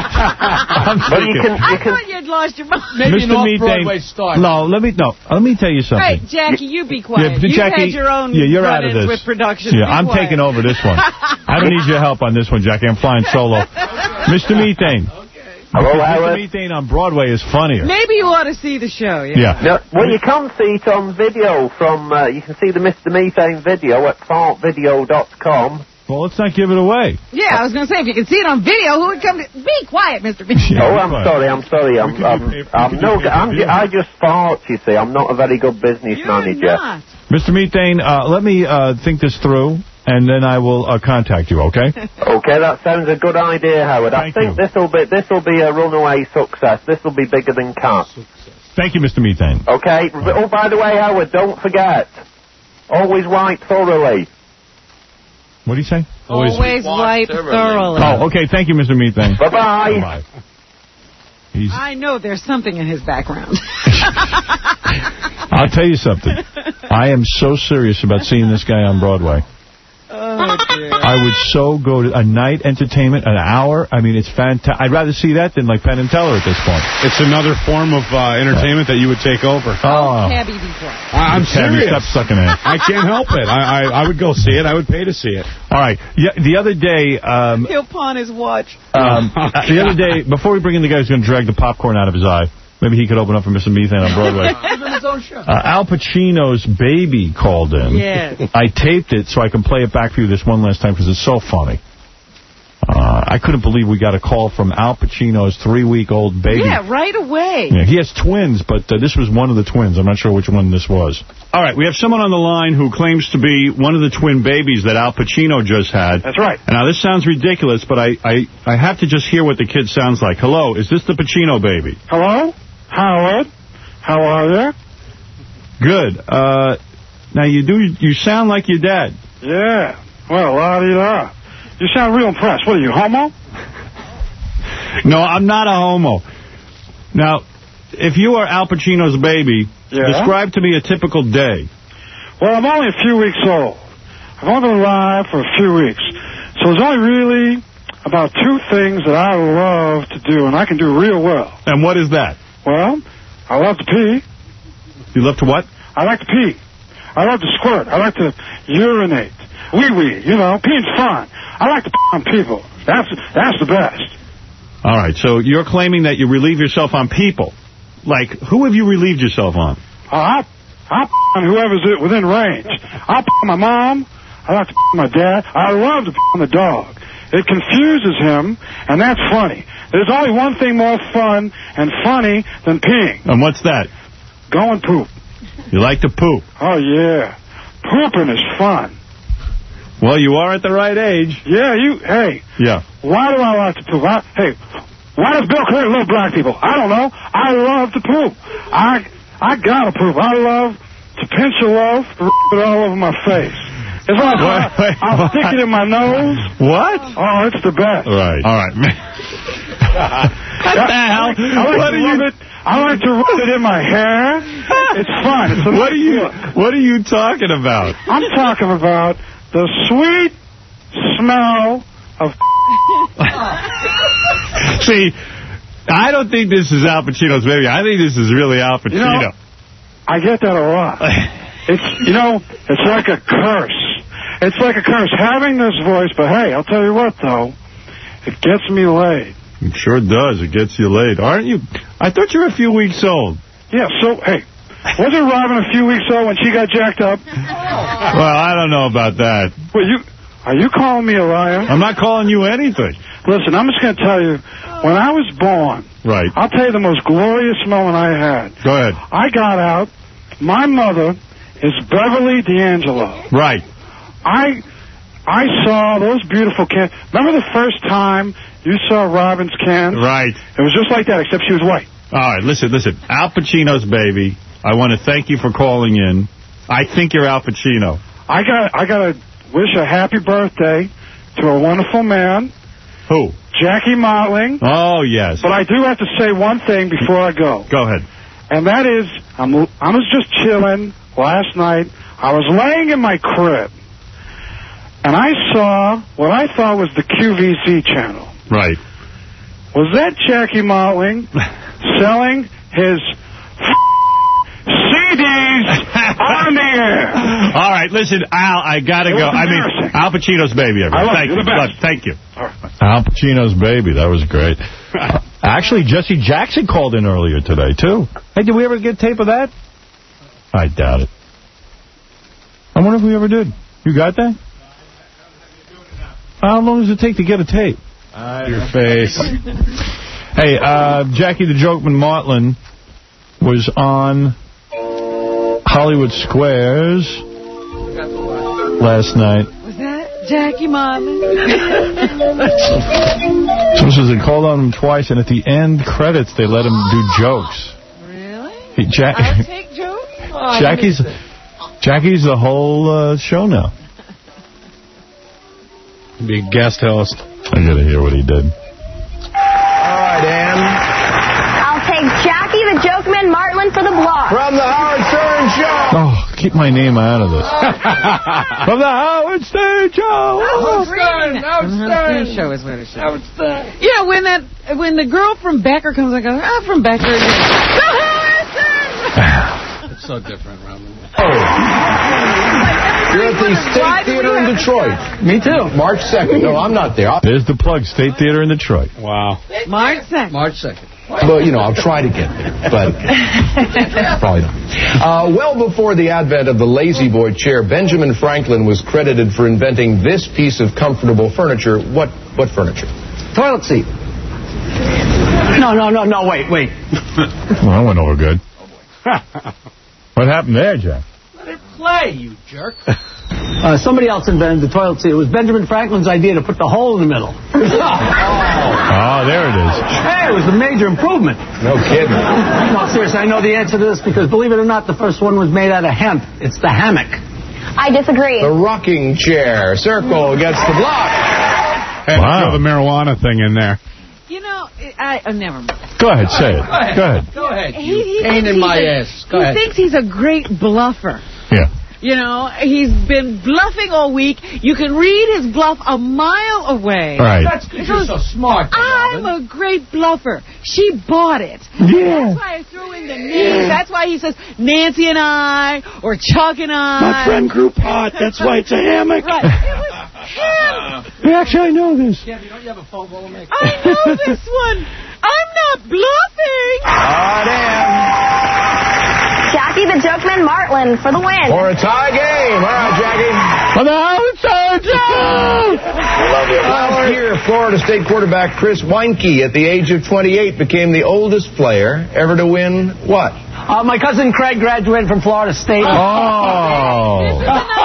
[SPEAKER 2] I'm
[SPEAKER 8] But you can, you
[SPEAKER 3] I
[SPEAKER 8] can...
[SPEAKER 3] thought you'd lost your mind.
[SPEAKER 9] Maybe an off-Broadway star.
[SPEAKER 2] No, let me, no, let me tell you something.
[SPEAKER 3] Hey, Jackie, you be quiet.
[SPEAKER 2] Yeah,
[SPEAKER 3] You've
[SPEAKER 2] Jackie,
[SPEAKER 3] had your own
[SPEAKER 2] yeah, you're out of this.
[SPEAKER 3] with production.
[SPEAKER 2] Yeah,
[SPEAKER 3] Be
[SPEAKER 2] I'm
[SPEAKER 3] quiet.
[SPEAKER 2] taking over this one. I don't need your help on this one, Jackie. I'm flying solo. Mister Methane.
[SPEAKER 8] Hello, Howard.
[SPEAKER 2] Mister Methane on Broadway is funnier.
[SPEAKER 3] Maybe you ought to see the show. Yeah.
[SPEAKER 2] Yeah.
[SPEAKER 8] No, well, you can see it on video from, uh, you can see the Mister Methane video at fart video dot com.
[SPEAKER 2] Well, let's not give it away.
[SPEAKER 3] Yeah, I was going to say, if you could see it on video, who would come to... Be quiet, Mister Methane.
[SPEAKER 8] Oh, I'm sorry, I'm sorry. I'm, I'm, I'm no, I'm, I just fart, you see. I'm not a very good business
[SPEAKER 3] You're
[SPEAKER 8] manager.
[SPEAKER 3] not.
[SPEAKER 2] Mister Methane, uh, let me uh, think this through, and then I will uh, contact you, okay?
[SPEAKER 8] Okay, that sounds a good idea, Howard.
[SPEAKER 2] Thank
[SPEAKER 8] I think
[SPEAKER 2] you.
[SPEAKER 8] this will be this will be a runaway success. This will be bigger than Cats.
[SPEAKER 2] Thank you, Mister Methane.
[SPEAKER 8] Okay. Oh, by the way, Howard, don't forget, always wipe thoroughly.
[SPEAKER 2] What do you say?
[SPEAKER 3] Always, Always wipe thoroughly.
[SPEAKER 2] Oh, okay. Thank you, Mister Methane.
[SPEAKER 8] Bye-bye.
[SPEAKER 2] Bye-bye. He's...
[SPEAKER 3] I know there's something in his background.
[SPEAKER 2] I'll tell you something. I am so serious about seeing this guy on Broadway.
[SPEAKER 3] Oh, dear.
[SPEAKER 2] I would so go to a night entertainment, an hour. I mean, it's fantastic. I'd rather see that than like Penn and Teller at this point.
[SPEAKER 5] It's another form of uh, entertainment that you would take over.
[SPEAKER 2] Oh.
[SPEAKER 3] Cabby be quiet.
[SPEAKER 5] I, I'm
[SPEAKER 2] Cabby,
[SPEAKER 5] serious.
[SPEAKER 2] stop sucking it.
[SPEAKER 5] I can't help it. I, I I would go see it. I would pay to see it.
[SPEAKER 2] All right. Yeah, the other day... Um,
[SPEAKER 3] He'll pawn his watch.
[SPEAKER 2] Um, the other day, before we bring in the guy who's going to drag the popcorn out of his eye, maybe he could open up for Mister Methane on Broadway.
[SPEAKER 3] his own show.
[SPEAKER 2] Uh, Al Pacino's baby called in.
[SPEAKER 3] Yes.
[SPEAKER 2] I taped it so I can play it back for you this one last time because it's so funny. Uh, I couldn't believe we got a call from Al Pacino's three-week-old baby.
[SPEAKER 3] Yeah, right away.
[SPEAKER 2] Yeah, he has twins, but uh, this was one of the twins. I'm not sure which one this was. All right, we have someone on the line who claims to be one of the twin babies that Al Pacino just had.
[SPEAKER 10] That's right.
[SPEAKER 2] Now, this sounds ridiculous, but I, I, I have to just hear what the kid sounds like. Hello, is this the Pacino baby?
[SPEAKER 10] Hello? Howard? How are you?
[SPEAKER 2] Good. Uh, now, you do you sound like your dad.
[SPEAKER 10] Yeah. Well, la-di-da. You sound real impressed. What are you, homo?
[SPEAKER 11] No, I'm not a homo. Now, if you are Al Pacino's baby,
[SPEAKER 10] Yeah?
[SPEAKER 11] describe to me a typical day.
[SPEAKER 10] Well, I'm only a few weeks old. I've only been alive for a few weeks. So there's only really about two things that I love to do, and I can do real well.
[SPEAKER 11] And what is that?
[SPEAKER 10] Well, I love to pee.
[SPEAKER 11] You love to what?
[SPEAKER 10] I like to pee. I love to squirt. I like to urinate. Wee-wee, you know, peeing's fun. I like to pee on people. That's, that's the best.
[SPEAKER 11] All right, so you're claiming that you relieve yourself on people. Like, who have you relieved yourself on?
[SPEAKER 10] Uh, I, I pee on whoever's within range. I pee on my mom. I like to pee on my dad. I love to pee on the dog. It confuses him, and that's funny. There's only one thing more fun and funny than peeing.
[SPEAKER 11] And what's that?
[SPEAKER 10] Go and poop.
[SPEAKER 11] You like to poop?
[SPEAKER 10] Oh, yeah. Pooping is fun.
[SPEAKER 11] Well, you are at the right age.
[SPEAKER 10] Yeah, you, hey.
[SPEAKER 11] Yeah.
[SPEAKER 10] Why do I like to poop? I, hey, why does Bill Clinton love black people? I don't know. I love to poop. I I gotta poop. I love to pinch a loaf, rub it all over my face. It's like
[SPEAKER 11] Wait, wait,
[SPEAKER 10] I'll
[SPEAKER 11] what?
[SPEAKER 10] stick it in my nose.
[SPEAKER 11] What?
[SPEAKER 10] Oh, it's the best.
[SPEAKER 11] Right. All right. What the hell?
[SPEAKER 10] I like, I like
[SPEAKER 11] What
[SPEAKER 10] to
[SPEAKER 11] are
[SPEAKER 10] rub
[SPEAKER 11] you...
[SPEAKER 10] it. I like to rub it in my hair. It's fun. It's a
[SPEAKER 11] What are
[SPEAKER 10] nice
[SPEAKER 11] you?
[SPEAKER 10] look.
[SPEAKER 11] What are you talking about?
[SPEAKER 10] I'm talking about the sweet smell of.
[SPEAKER 11] See, I don't think this is Al Pacino's baby. I think this is really Al Pacino.
[SPEAKER 10] You know, I get that a lot. It's, you know, it's like a curse. It's like a curse having this voice, but hey, I'll tell you what, though. It gets me laid.
[SPEAKER 11] It sure does. It gets you laid. Aren't you? I thought you were a few weeks old.
[SPEAKER 10] Yeah, so, hey, wasn't Robin a few weeks old when she got jacked up?
[SPEAKER 11] Well, I don't know about that.
[SPEAKER 10] Well, you, are you calling me a liar?
[SPEAKER 11] I'm not calling you anything.
[SPEAKER 10] Listen, I'm just going to tell you, when I was born,
[SPEAKER 11] Right.
[SPEAKER 10] I'll tell you the most glorious moment I had.
[SPEAKER 11] Go ahead.
[SPEAKER 10] I got out. My mother is Beverly D'Angelo.
[SPEAKER 11] Right.
[SPEAKER 10] I I saw those beautiful cans. Remember the first time you saw Robin's cans?
[SPEAKER 11] Right.
[SPEAKER 10] It was just like that, except she was white.
[SPEAKER 11] All right, listen, listen. Al Pacino's baby, I want to thank you for calling in. I think you're Al Pacino.
[SPEAKER 10] I got I got to wish a happy birthday to a wonderful man.
[SPEAKER 11] Who?
[SPEAKER 10] Jackie Martling.
[SPEAKER 11] Oh, yes.
[SPEAKER 10] But I do have to say one thing before I go.
[SPEAKER 11] Go ahead.
[SPEAKER 10] And that is, I'm, I was just chilling last night. I was laying in my crib. And I saw what I thought was the Q V C channel.
[SPEAKER 11] Right.
[SPEAKER 10] Was that Jackie Martling selling his C Ds on the air?
[SPEAKER 11] All right, listen, Al, I got to
[SPEAKER 10] It
[SPEAKER 11] go.
[SPEAKER 10] was
[SPEAKER 11] I mean,
[SPEAKER 10] embarrassing.
[SPEAKER 11] Al Pacino's baby, everyone.
[SPEAKER 10] I love
[SPEAKER 11] Thank
[SPEAKER 10] you.
[SPEAKER 11] you.
[SPEAKER 10] You're the best.
[SPEAKER 11] Thank you.
[SPEAKER 10] All right.
[SPEAKER 2] Al Pacino's baby. That was great. Actually, Jesse Jackson called in earlier today, too. Hey, did we ever get tape of that? I doubt it. I wonder if we ever did. You got that? How long does it take to get a tape?
[SPEAKER 5] Your face.
[SPEAKER 2] Hey, uh, Jackie the Jokeman Martling was on Hollywood Squares last night.
[SPEAKER 3] Was that Jackie Martling?
[SPEAKER 2] Someone says they called on him twice, and at the end credits, they let him do jokes.
[SPEAKER 3] Really?
[SPEAKER 2] He, Jack,
[SPEAKER 3] I'll take jokes? Oh,
[SPEAKER 2] Jackie's, Jackie's the whole uh, show now.
[SPEAKER 5] Be a guest host.
[SPEAKER 2] I gotta hear what he did.
[SPEAKER 12] All right, Ann.
[SPEAKER 13] I'll take Jackie the Jokeman Martling for the block.
[SPEAKER 12] From the Howard Stern Show.
[SPEAKER 2] Oh, keep my name out of this. From the Howard Stern Show.
[SPEAKER 3] Howard Stern. Howard Stern. Show is what it should. Howard Stern. Yeah, when that when the girl from Becker comes, I go, I'm from Becker. The Howard Stern.
[SPEAKER 5] It's so different, Robin.
[SPEAKER 12] You're at the State Theater in Detroit.
[SPEAKER 5] Me too.
[SPEAKER 12] March second. No, I'm not there. I'll,
[SPEAKER 2] There's the plug, State Theater in Detroit.
[SPEAKER 5] Wow.
[SPEAKER 3] March second.
[SPEAKER 5] March second.
[SPEAKER 12] well, you know, I'll try to get there, but probably not. Uh, well before the advent of the Lazy Boy chair, Benjamin Franklin was credited for inventing this piece of comfortable furniture. What what furniture?
[SPEAKER 14] Toilet seat. No, no, no, no, wait, wait.
[SPEAKER 2] Well, that went over good. What happened there, Jack?
[SPEAKER 14] Let it play, you jerk. Uh, somebody else invented the toilet seat. It was Benjamin Franklin's idea to put the hole in the middle.
[SPEAKER 2] Oh, there it is.
[SPEAKER 14] Hey, it was a major improvement.
[SPEAKER 12] No kidding.
[SPEAKER 14] No, seriously, I know the answer to this because, believe it or not, the first one was made out of hemp. It's the hammock.
[SPEAKER 13] I disagree.
[SPEAKER 12] The rocking chair. Circle gets the block.
[SPEAKER 5] had
[SPEAKER 2] Wow.
[SPEAKER 5] to throw the marijuana thing in there.
[SPEAKER 3] You know, I, uh, never mind.
[SPEAKER 2] Go ahead, say it.
[SPEAKER 15] Go ahead.
[SPEAKER 2] Go ahead.
[SPEAKER 15] Go ahead.
[SPEAKER 3] He,
[SPEAKER 15] You
[SPEAKER 3] he
[SPEAKER 15] pain
[SPEAKER 3] thinks
[SPEAKER 15] in my
[SPEAKER 3] he's a-
[SPEAKER 15] ass. Go
[SPEAKER 3] he
[SPEAKER 15] ahead.
[SPEAKER 3] thinks he's a great bluffer.
[SPEAKER 2] Yeah.
[SPEAKER 3] You know, he's been bluffing all week. You can read his bluff a mile away.
[SPEAKER 2] Right.
[SPEAKER 15] That's because you're so smart.
[SPEAKER 3] I'm a great bluffer. She bought it.
[SPEAKER 2] Yeah.
[SPEAKER 3] That's why I threw in the names. That's why he says Nancy and I or Chuck and I.
[SPEAKER 6] My friend grew pot. That's why it's a hammock.
[SPEAKER 3] Right. It was him.
[SPEAKER 2] Yeah, actually, I know this.
[SPEAKER 15] Kevin, don't you have a phone call to make?
[SPEAKER 3] I know this one. I'm not bluffing.
[SPEAKER 12] Oh, damn.
[SPEAKER 13] Jackie the Jokeman Martland for the win.
[SPEAKER 12] For a tie game. All right, Jackie.
[SPEAKER 2] For the outside
[SPEAKER 12] Last year, Florida State quarterback Chris Weinke, at the age of twenty-eight, became the oldest player ever to win what?
[SPEAKER 14] Uh, my cousin Craig graduated from Florida State.
[SPEAKER 2] Oh.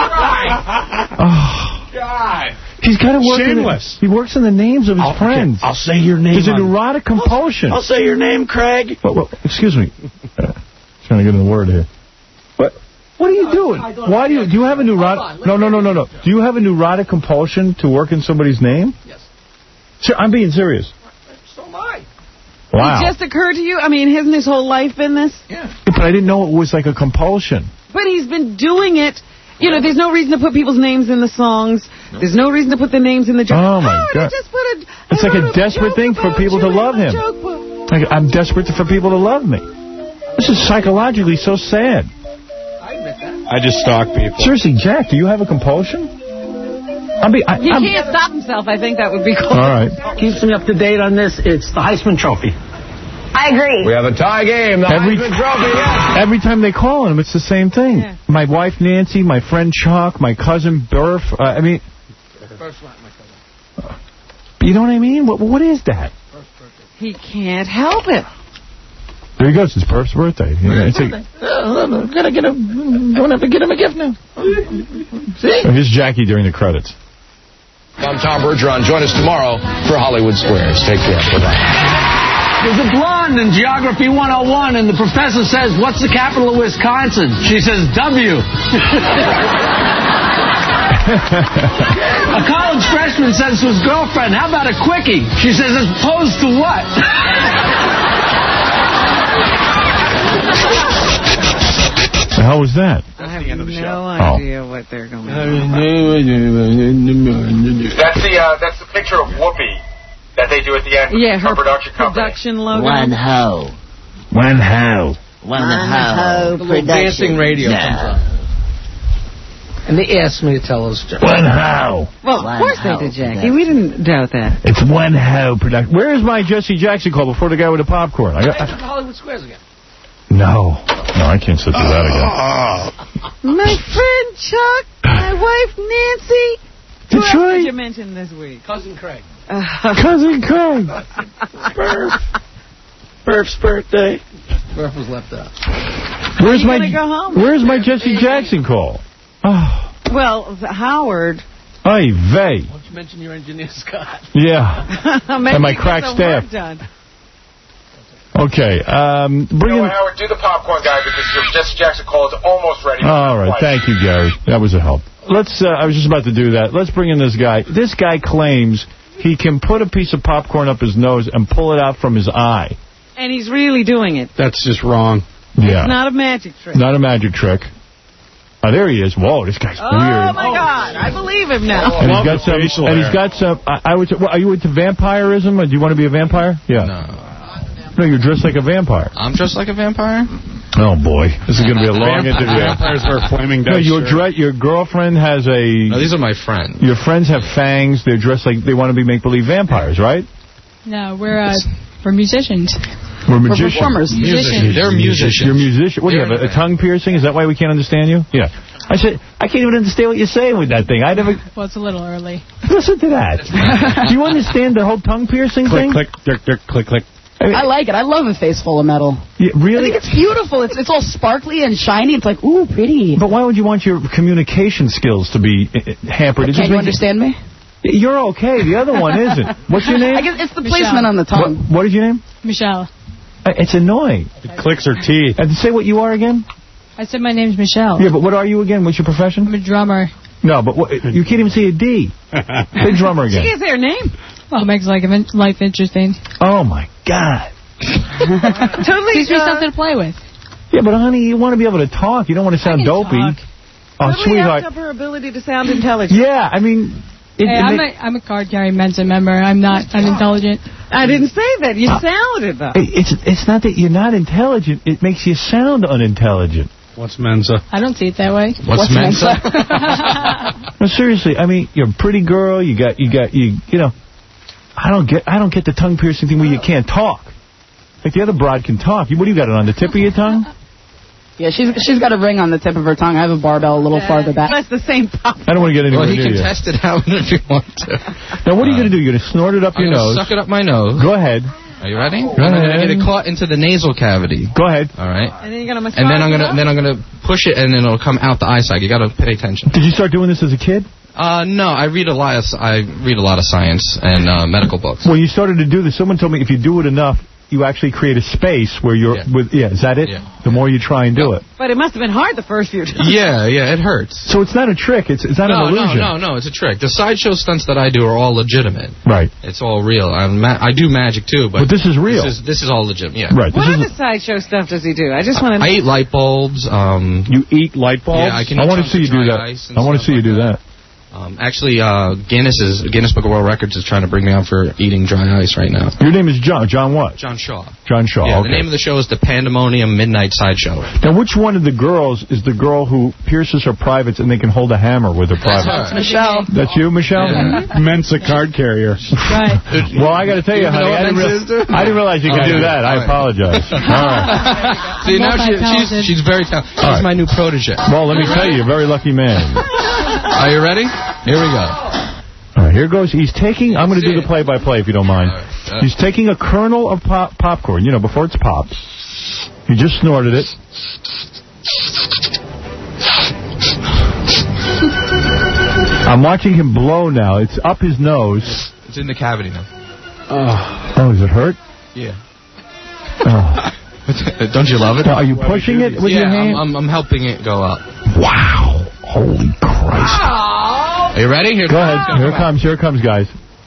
[SPEAKER 15] God.
[SPEAKER 2] He's got to work
[SPEAKER 5] Shameless.
[SPEAKER 2] In the, he works in the names of his
[SPEAKER 5] I'll,
[SPEAKER 2] friends.
[SPEAKER 5] I'll say your name.
[SPEAKER 2] There's a
[SPEAKER 5] on-
[SPEAKER 2] neurotic compulsion.
[SPEAKER 5] I'll say your name, Craig.
[SPEAKER 2] Well, well, excuse me. Uh, trying to get in the word here. What? What are you doing? Why do you do you have a neurotic? No, no, no, no, no. Do you have a neurotic compulsion to work in somebody's name?
[SPEAKER 15] Yes.
[SPEAKER 2] Sir, I'm being serious.
[SPEAKER 15] So am I.
[SPEAKER 2] Wow.
[SPEAKER 3] It just occurred to you? I mean, hasn't his whole life been this?
[SPEAKER 15] Yeah.
[SPEAKER 2] But I didn't know it was like a compulsion.
[SPEAKER 3] But he's been doing it. You know, there's no reason to put people's names in the songs. No. There's no reason to put the names in the jokes.
[SPEAKER 2] Oh, my
[SPEAKER 3] oh,
[SPEAKER 2] God.
[SPEAKER 3] I just put a,
[SPEAKER 2] it's
[SPEAKER 3] I
[SPEAKER 2] like a
[SPEAKER 3] a
[SPEAKER 2] desperate thing for people to love him. Like, I'm desperate for people to love me. This is psychologically so sad.
[SPEAKER 15] I admit that.
[SPEAKER 5] I just stalk people.
[SPEAKER 2] Seriously, Jack, do you have a compulsion? I mean, I,
[SPEAKER 3] He
[SPEAKER 2] I'm,
[SPEAKER 3] can't stop himself. I think that would be cool.
[SPEAKER 2] All right.
[SPEAKER 14] Keeps me up to date on this. It's the Heisman Trophy.
[SPEAKER 13] I agree.
[SPEAKER 12] We have a tie game. The
[SPEAKER 2] Every,
[SPEAKER 12] Heisman Trophy. Yes.
[SPEAKER 2] every time they call him, it's the same thing.
[SPEAKER 3] Yeah.
[SPEAKER 2] My wife, Nancy, my friend Chuck, my cousin Burf. Uh, I mean,
[SPEAKER 15] First one, my cousin.
[SPEAKER 2] you know what I mean? What What is that?
[SPEAKER 3] He can't help it.
[SPEAKER 2] There he goes. It's Burf's birthday. Yeah, it's like,
[SPEAKER 6] Uh, gotta get him. Don't have to get him a gift now. See?
[SPEAKER 2] here's Jackie during the credits.
[SPEAKER 12] I'm Tom Bergeron. Join us tomorrow for Hollywood Squares. Take care. Bye-bye.
[SPEAKER 14] There's a blonde in Geography one oh one, and the professor says, "What's the capital of Wisconsin?" She says, W. A college freshman says to his girlfriend, "How about a quickie?" She says, "As opposed to what?"
[SPEAKER 2] The hell was that?
[SPEAKER 3] I have no
[SPEAKER 2] Oh.
[SPEAKER 3] idea what they're going to do.
[SPEAKER 16] That's the uh, that's the picture of Whoopi that they do at the end.
[SPEAKER 3] Yeah, her
[SPEAKER 16] production company.
[SPEAKER 3] production logo.
[SPEAKER 17] One ho.
[SPEAKER 2] When how?
[SPEAKER 17] One
[SPEAKER 15] ho
[SPEAKER 17] ho
[SPEAKER 15] The little dancing radio comes up. And they asked me to tell us.
[SPEAKER 2] When how?
[SPEAKER 3] Well, of
[SPEAKER 17] One
[SPEAKER 3] course
[SPEAKER 17] ho
[SPEAKER 3] they did, Jackie. We didn't doubt that.
[SPEAKER 2] It's when how production. Where is my Jesse Jackson call before the guy with the popcorn? I got,
[SPEAKER 15] Thanks for Hollywood Squares again.
[SPEAKER 2] no. No, I can't sit through that again.
[SPEAKER 3] My friend Chuck, my wife Nancy. Who
[SPEAKER 2] That's
[SPEAKER 3] else
[SPEAKER 2] right.
[SPEAKER 3] did you mention this week?
[SPEAKER 15] Cousin Craig.
[SPEAKER 2] Cousin Craig.
[SPEAKER 6] Burf. Burf's birthday.
[SPEAKER 15] Burf was left out.
[SPEAKER 2] Where's
[SPEAKER 3] you
[SPEAKER 2] my
[SPEAKER 3] gonna go home?
[SPEAKER 2] Where's my Jesse Jackson call? Oh,
[SPEAKER 3] Well, Howard.
[SPEAKER 2] ay vey.
[SPEAKER 15] Why don't you mention your engineer, Scott?
[SPEAKER 2] Yeah.
[SPEAKER 3] Maybe
[SPEAKER 2] And my
[SPEAKER 3] get
[SPEAKER 2] crack
[SPEAKER 3] some
[SPEAKER 2] staff.
[SPEAKER 3] work done.
[SPEAKER 2] Okay. Um, bring
[SPEAKER 16] No,
[SPEAKER 2] in.
[SPEAKER 16] Howard, do the popcorn guy because your Jesse Jackson call is almost ready.
[SPEAKER 2] All right. Thank you, Gary. That was a help. Let's. Uh, I was just about to do that. Let's bring in this guy. This guy claims he can put a piece of popcorn up his nose and pull it out from his eye.
[SPEAKER 3] And he's really doing it.
[SPEAKER 5] That's just wrong.
[SPEAKER 2] Yeah.
[SPEAKER 3] It's not a magic trick.
[SPEAKER 2] Not a magic trick. Oh, there he is. Whoa, this guy's
[SPEAKER 3] Oh,
[SPEAKER 2] weird.
[SPEAKER 3] my God. I believe him now.
[SPEAKER 2] And he's
[SPEAKER 5] Love
[SPEAKER 2] got
[SPEAKER 5] the
[SPEAKER 2] some.
[SPEAKER 5] facial
[SPEAKER 2] And he's
[SPEAKER 5] hair.
[SPEAKER 2] got some. I, I would. Say, well, are you into vampirism? Or do you want to be a vampire? Yeah.
[SPEAKER 18] No.
[SPEAKER 2] No, you're dressed like a vampire.
[SPEAKER 18] I'm dressed like a vampire?
[SPEAKER 2] Oh, boy. This is going to be a long
[SPEAKER 5] Vamp-
[SPEAKER 2] interview.
[SPEAKER 5] Vampires wear flaming
[SPEAKER 2] No,
[SPEAKER 5] dice
[SPEAKER 2] your,
[SPEAKER 5] shirt.
[SPEAKER 2] dre- your girlfriend has a...
[SPEAKER 18] No, these are my friends.
[SPEAKER 2] Your friends have fangs. They're dressed like they want to be make-believe vampires, right?
[SPEAKER 19] No, we're uh, we're musicians.
[SPEAKER 2] We're
[SPEAKER 19] We're
[SPEAKER 2] magicians.
[SPEAKER 19] performers. Musicians.
[SPEAKER 18] They're musicians.
[SPEAKER 2] You're a musician. What do you have, a, a tongue piercing? Is that why we can't understand you? Yeah. I said, I can't even understand what you're saying with that thing. I never...
[SPEAKER 19] Well, it's a little early.
[SPEAKER 2] Listen to that. Do you understand the whole tongue piercing thing?
[SPEAKER 5] Click, click, click, click, click.
[SPEAKER 20] I like it. I love a face full of metal.
[SPEAKER 2] Yeah, really?
[SPEAKER 20] I think it's beautiful. It's it's all sparkly and shiny. It's like, ooh, pretty.
[SPEAKER 2] But why would you want your communication skills to be uh, hampered? It
[SPEAKER 20] Can
[SPEAKER 2] just
[SPEAKER 20] you
[SPEAKER 2] makes
[SPEAKER 20] understand me?
[SPEAKER 2] it, you're okay. The other one isn't. What's your name?
[SPEAKER 20] I guess it's the
[SPEAKER 19] Michelle.
[SPEAKER 20] placement on the tongue.
[SPEAKER 2] What, what is your name?
[SPEAKER 19] Michelle.
[SPEAKER 2] Uh, It's annoying.
[SPEAKER 5] It clicks her teeth.
[SPEAKER 2] And say what you are again?
[SPEAKER 19] I said my name's Michelle.
[SPEAKER 2] Yeah, but what are you again? What's your profession?
[SPEAKER 19] I'm a drummer.
[SPEAKER 2] No, but what, you can't even see a D. Say drummer again.
[SPEAKER 3] She can't say her name.
[SPEAKER 19] Well, it makes like life interesting.
[SPEAKER 2] Oh, my God.
[SPEAKER 3] Totally.
[SPEAKER 19] Gives me
[SPEAKER 3] uh,
[SPEAKER 19] something to play with.
[SPEAKER 2] Yeah, but, honey, you want to be able to talk. You don't want to sound dopey.
[SPEAKER 3] Talk.
[SPEAKER 2] Oh,
[SPEAKER 3] totally
[SPEAKER 2] sweetheart.
[SPEAKER 3] up her ability to sound intelligent.
[SPEAKER 2] Yeah, I mean... It,
[SPEAKER 19] hey,
[SPEAKER 2] it
[SPEAKER 19] I'm,
[SPEAKER 2] make,
[SPEAKER 19] a, I'm a card-carrying Mensa member. I'm not unintelligent.
[SPEAKER 3] I didn't say that. You uh, sounded that.
[SPEAKER 2] It's, it's not that you're not intelligent. It makes you sound unintelligent.
[SPEAKER 5] What's Mensa?
[SPEAKER 19] I don't see it that way.
[SPEAKER 5] What's, What's Mensa?
[SPEAKER 2] No, seriously. I mean, you're a pretty girl. You got, you got, you, you know. I don't get, I don't get the tongue piercing thing where you can't talk. Like the other broad can talk. You, what do you got it on the tip of your tongue?
[SPEAKER 20] Yeah, she's she's got a ring on the tip of her tongue. I have a barbell a little uh, farther back.
[SPEAKER 3] That's the same pop.
[SPEAKER 2] I don't want to get anywhere
[SPEAKER 18] Well, he
[SPEAKER 2] near
[SPEAKER 18] can
[SPEAKER 2] you.
[SPEAKER 18] test it out if you want to.
[SPEAKER 2] Now, what are you going to do? You're going to snort it up
[SPEAKER 18] I'm
[SPEAKER 2] your nose.
[SPEAKER 18] suck it up my nose.
[SPEAKER 2] Go ahead.
[SPEAKER 18] Are you ready?
[SPEAKER 2] Go
[SPEAKER 18] I'm
[SPEAKER 2] ahead.
[SPEAKER 18] going to get it caught into the nasal cavity.
[SPEAKER 2] Go ahead.
[SPEAKER 18] All right.
[SPEAKER 3] And then you're going to massage
[SPEAKER 18] And then I'm going
[SPEAKER 3] it
[SPEAKER 18] to then I'm going to push it, and then it'll come out the eye socket. You got to pay attention.
[SPEAKER 2] Did you start doing this as a kid?
[SPEAKER 18] Uh, no, I read a lot of I read a lot of science and uh, medical books.
[SPEAKER 2] When you started to do this, someone told me if you do it enough, you actually create a space where you're
[SPEAKER 18] Yeah.
[SPEAKER 2] with. Yeah, is that it?
[SPEAKER 18] Yeah.
[SPEAKER 2] The more you try and do it.
[SPEAKER 3] But it must have been hard the first few times.
[SPEAKER 18] Yeah, yeah, it hurts.
[SPEAKER 2] So it's not a trick. It's it's not
[SPEAKER 18] no,
[SPEAKER 2] an illusion.
[SPEAKER 18] no, no, no, it's a trick. The sideshow stunts that I do are all legitimate.
[SPEAKER 2] Right.
[SPEAKER 18] It's all real. I'm ma I do magic too, but,
[SPEAKER 2] But this is real.
[SPEAKER 18] This is, this is all legitimate. Yeah.
[SPEAKER 2] Right.
[SPEAKER 3] What
[SPEAKER 2] This
[SPEAKER 3] other
[SPEAKER 2] is
[SPEAKER 3] sideshow stuff does he do? I just want to.
[SPEAKER 18] I eat light bulbs. Um,
[SPEAKER 2] you eat light bulbs?
[SPEAKER 18] Yeah, I can.
[SPEAKER 2] I
[SPEAKER 18] eat
[SPEAKER 2] want to
[SPEAKER 18] chunks
[SPEAKER 2] see you
[SPEAKER 18] of
[SPEAKER 2] do
[SPEAKER 18] dry
[SPEAKER 2] that.
[SPEAKER 18] ice and
[SPEAKER 2] I want to
[SPEAKER 18] stuff
[SPEAKER 2] see you
[SPEAKER 18] like
[SPEAKER 2] do
[SPEAKER 18] that.
[SPEAKER 2] that.
[SPEAKER 18] Um, actually, uh, Guinness is Guinness Book of World Records is trying to bring me out for eating dry ice right now.
[SPEAKER 2] Your name is John. John what?
[SPEAKER 18] John Shaw.
[SPEAKER 2] John Shaw.
[SPEAKER 18] Yeah,
[SPEAKER 2] okay.
[SPEAKER 18] the name of the show is the Pandemonium Midnight Sideshow.
[SPEAKER 2] Now, which one of the girls is the girl who pierces her privates and they can hold a hammer with her privates?
[SPEAKER 18] That's her.
[SPEAKER 20] Michelle.
[SPEAKER 2] That's you, Michelle?
[SPEAKER 5] Yeah. Mensa card carrier.
[SPEAKER 19] Right.
[SPEAKER 2] Well, I got to tell you,
[SPEAKER 18] You
[SPEAKER 2] honey,
[SPEAKER 18] know
[SPEAKER 2] I didn't,
[SPEAKER 18] what
[SPEAKER 2] real I didn't realize you could
[SPEAKER 18] Oh,
[SPEAKER 2] do
[SPEAKER 18] yeah.
[SPEAKER 2] that. I
[SPEAKER 18] All right.
[SPEAKER 2] apologize. All right.
[SPEAKER 18] See, now she, she's, she's very talented. She's
[SPEAKER 2] right.
[SPEAKER 18] my new protege.
[SPEAKER 2] Well, let me tell you, you're a very lucky man.
[SPEAKER 18] Are you ready? Here we go.
[SPEAKER 2] All right, here goes. He's taking, I'm going to do the play-by-play if you don't mind.
[SPEAKER 18] All right. Uh,
[SPEAKER 2] He's taking a kernel of pop popcorn, you know, before it's popped. He just snorted it. I'm watching him blow now. It's up his nose.
[SPEAKER 18] It's in the cavity now.
[SPEAKER 2] Oh, oh does it hurt?
[SPEAKER 18] Yeah.
[SPEAKER 2] Oh.
[SPEAKER 18] Don't you love it?
[SPEAKER 2] Now, are you pushing it with
[SPEAKER 18] yeah,
[SPEAKER 2] your hand?
[SPEAKER 18] I'm, I'm, I'm helping it go up.
[SPEAKER 2] Wow. Holy Christ.
[SPEAKER 18] Are you ready? Here
[SPEAKER 2] Go ahead. Here it comes. Here it comes, guys.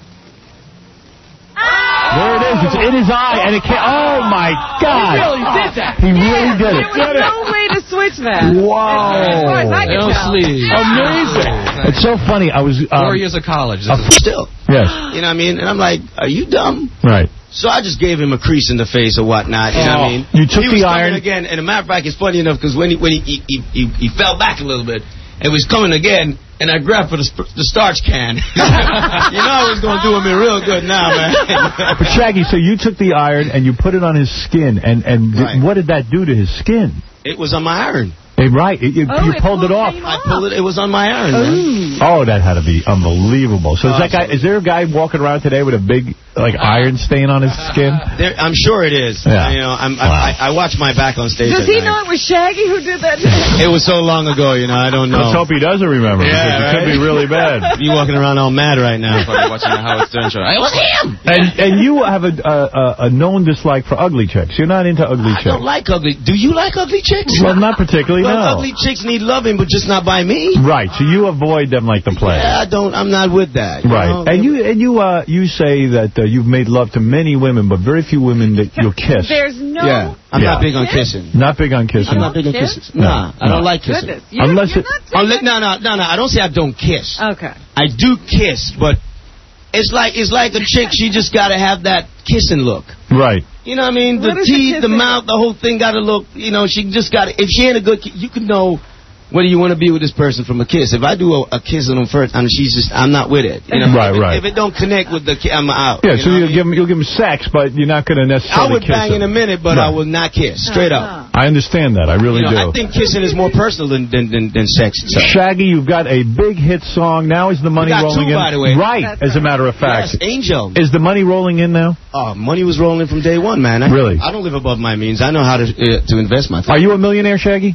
[SPEAKER 2] There it is. It's in his eye, and it can't. Oh, my God.
[SPEAKER 3] He really did that.
[SPEAKER 2] He really did it.
[SPEAKER 3] There was no way to switch that.
[SPEAKER 2] Wow.
[SPEAKER 3] As far as I can
[SPEAKER 18] No
[SPEAKER 3] tell.
[SPEAKER 18] sleeves.
[SPEAKER 2] Amazing. It's so funny. I was... Um,
[SPEAKER 18] Four years of college. This
[SPEAKER 2] uh,
[SPEAKER 18] is
[SPEAKER 17] Still.
[SPEAKER 2] Yes.
[SPEAKER 17] You know what I mean? And I'm like, are you dumb?
[SPEAKER 2] Right.
[SPEAKER 17] So I just gave him a crease in the face or whatnot. You know what I mean?
[SPEAKER 2] You took
[SPEAKER 17] he
[SPEAKER 2] the
[SPEAKER 17] was
[SPEAKER 2] iron-
[SPEAKER 17] coming again, and a matter of fact, it's funny enough because when he when he, he, he, he fell back a little bit, and was coming again, and I grabbed for the, sp- the starch can. You know I was going to do him in real good now, man.
[SPEAKER 2] But Shaggy, so you took the iron and you put it on his skin, and, and th-
[SPEAKER 17] Right.
[SPEAKER 2] what did that do to his skin?
[SPEAKER 17] It was on my iron.
[SPEAKER 2] Eh, right, it, you,
[SPEAKER 3] Oh,
[SPEAKER 2] you
[SPEAKER 3] it
[SPEAKER 2] pulled it off.
[SPEAKER 17] I pulled it. It was on my iron, man.
[SPEAKER 2] Oh, that had to be unbelievable. So is that guy?
[SPEAKER 17] Awesome.
[SPEAKER 2] Is there a guy walking around today with a big like iron stain on his skin?
[SPEAKER 17] There, I'm sure it is.
[SPEAKER 2] Yeah.
[SPEAKER 17] You know, I'm,
[SPEAKER 2] Wow.
[SPEAKER 17] I, I watch my back on stage.
[SPEAKER 3] Does
[SPEAKER 17] at
[SPEAKER 3] he
[SPEAKER 17] night.
[SPEAKER 3] know it was Shaggy who did that?
[SPEAKER 17] It was so long ago, you know. I don't know.
[SPEAKER 2] Let's hope he doesn't remember.
[SPEAKER 17] Yeah,
[SPEAKER 2] because it could
[SPEAKER 17] right?
[SPEAKER 2] be really bad.
[SPEAKER 17] You walking around all mad right now.
[SPEAKER 18] Probably watching the Howard Stern show. It was him!
[SPEAKER 2] And and you have a, a a known dislike for ugly chicks. You're not into ugly
[SPEAKER 17] I
[SPEAKER 2] chicks.
[SPEAKER 17] don't like ugly. Do you like ugly chicks?
[SPEAKER 2] Well, not particularly.
[SPEAKER 17] Well,
[SPEAKER 2] No.
[SPEAKER 17] ugly chicks need loving, but just not by me.
[SPEAKER 2] Right. So you avoid them like the plague.
[SPEAKER 17] Yeah, I don't. I'm not with that. you
[SPEAKER 2] Right,
[SPEAKER 17] know?
[SPEAKER 2] and you and you uh you say that uh, you've made love to many women, but very few women that you'll kiss.
[SPEAKER 3] There's no...
[SPEAKER 17] Yeah, I'm
[SPEAKER 2] Yeah.
[SPEAKER 17] not big on kissing.
[SPEAKER 2] Not big on kissing.
[SPEAKER 17] I'm not big on
[SPEAKER 3] Kiss?
[SPEAKER 17] kissing. Nah, I don't
[SPEAKER 2] No.
[SPEAKER 17] like kissing.
[SPEAKER 3] Goodness. You're,
[SPEAKER 2] Unless
[SPEAKER 3] you're
[SPEAKER 2] it-
[SPEAKER 3] not
[SPEAKER 17] Unless, no, no, no, no. I don't say I don't kiss.
[SPEAKER 3] Okay.
[SPEAKER 17] I do kiss, but it's like it's like a chick. She just got to have that kissing look.
[SPEAKER 2] Right.
[SPEAKER 17] You know what I mean?
[SPEAKER 3] What
[SPEAKER 17] The
[SPEAKER 3] is the
[SPEAKER 17] teeth, the
[SPEAKER 3] kissing
[SPEAKER 17] mouth, the whole thing got to look. You know, she just got to. If she ain't a good, ki- you can know whether you want to be with this person from a kiss. If I do a, a kiss on them first, and she's just, I'm not with it. You know?
[SPEAKER 2] Right,
[SPEAKER 17] if it,
[SPEAKER 2] right.
[SPEAKER 17] If it don't connect with the, ki- I'm out.
[SPEAKER 2] Yeah, so
[SPEAKER 17] know
[SPEAKER 2] you'll
[SPEAKER 17] what I mean?
[SPEAKER 2] give him you'll give him sex, but you're not going to
[SPEAKER 17] I
[SPEAKER 2] necessarily
[SPEAKER 17] would
[SPEAKER 2] kiss
[SPEAKER 17] bang
[SPEAKER 2] him.
[SPEAKER 17] in a minute, but
[SPEAKER 2] Right.
[SPEAKER 17] I will not kiss. Straight up.
[SPEAKER 2] I understand that. I really
[SPEAKER 17] You know, I
[SPEAKER 2] do.
[SPEAKER 17] think kissing is more personal than than, than, than sex itself.
[SPEAKER 2] Shaggy, you've got a big hit song. Now is the money
[SPEAKER 17] We got
[SPEAKER 2] rolling
[SPEAKER 17] two,
[SPEAKER 2] in?
[SPEAKER 17] by the way.
[SPEAKER 2] Right,
[SPEAKER 3] That's
[SPEAKER 2] as a matter of fact.
[SPEAKER 17] Yes, Angel.
[SPEAKER 2] Is the money rolling in now?
[SPEAKER 17] Oh, money was rolling from day one, man. I,
[SPEAKER 2] Really?
[SPEAKER 17] I don't live above my means. I know how to uh, to invest my.
[SPEAKER 2] Are you a millionaire, Shaggy?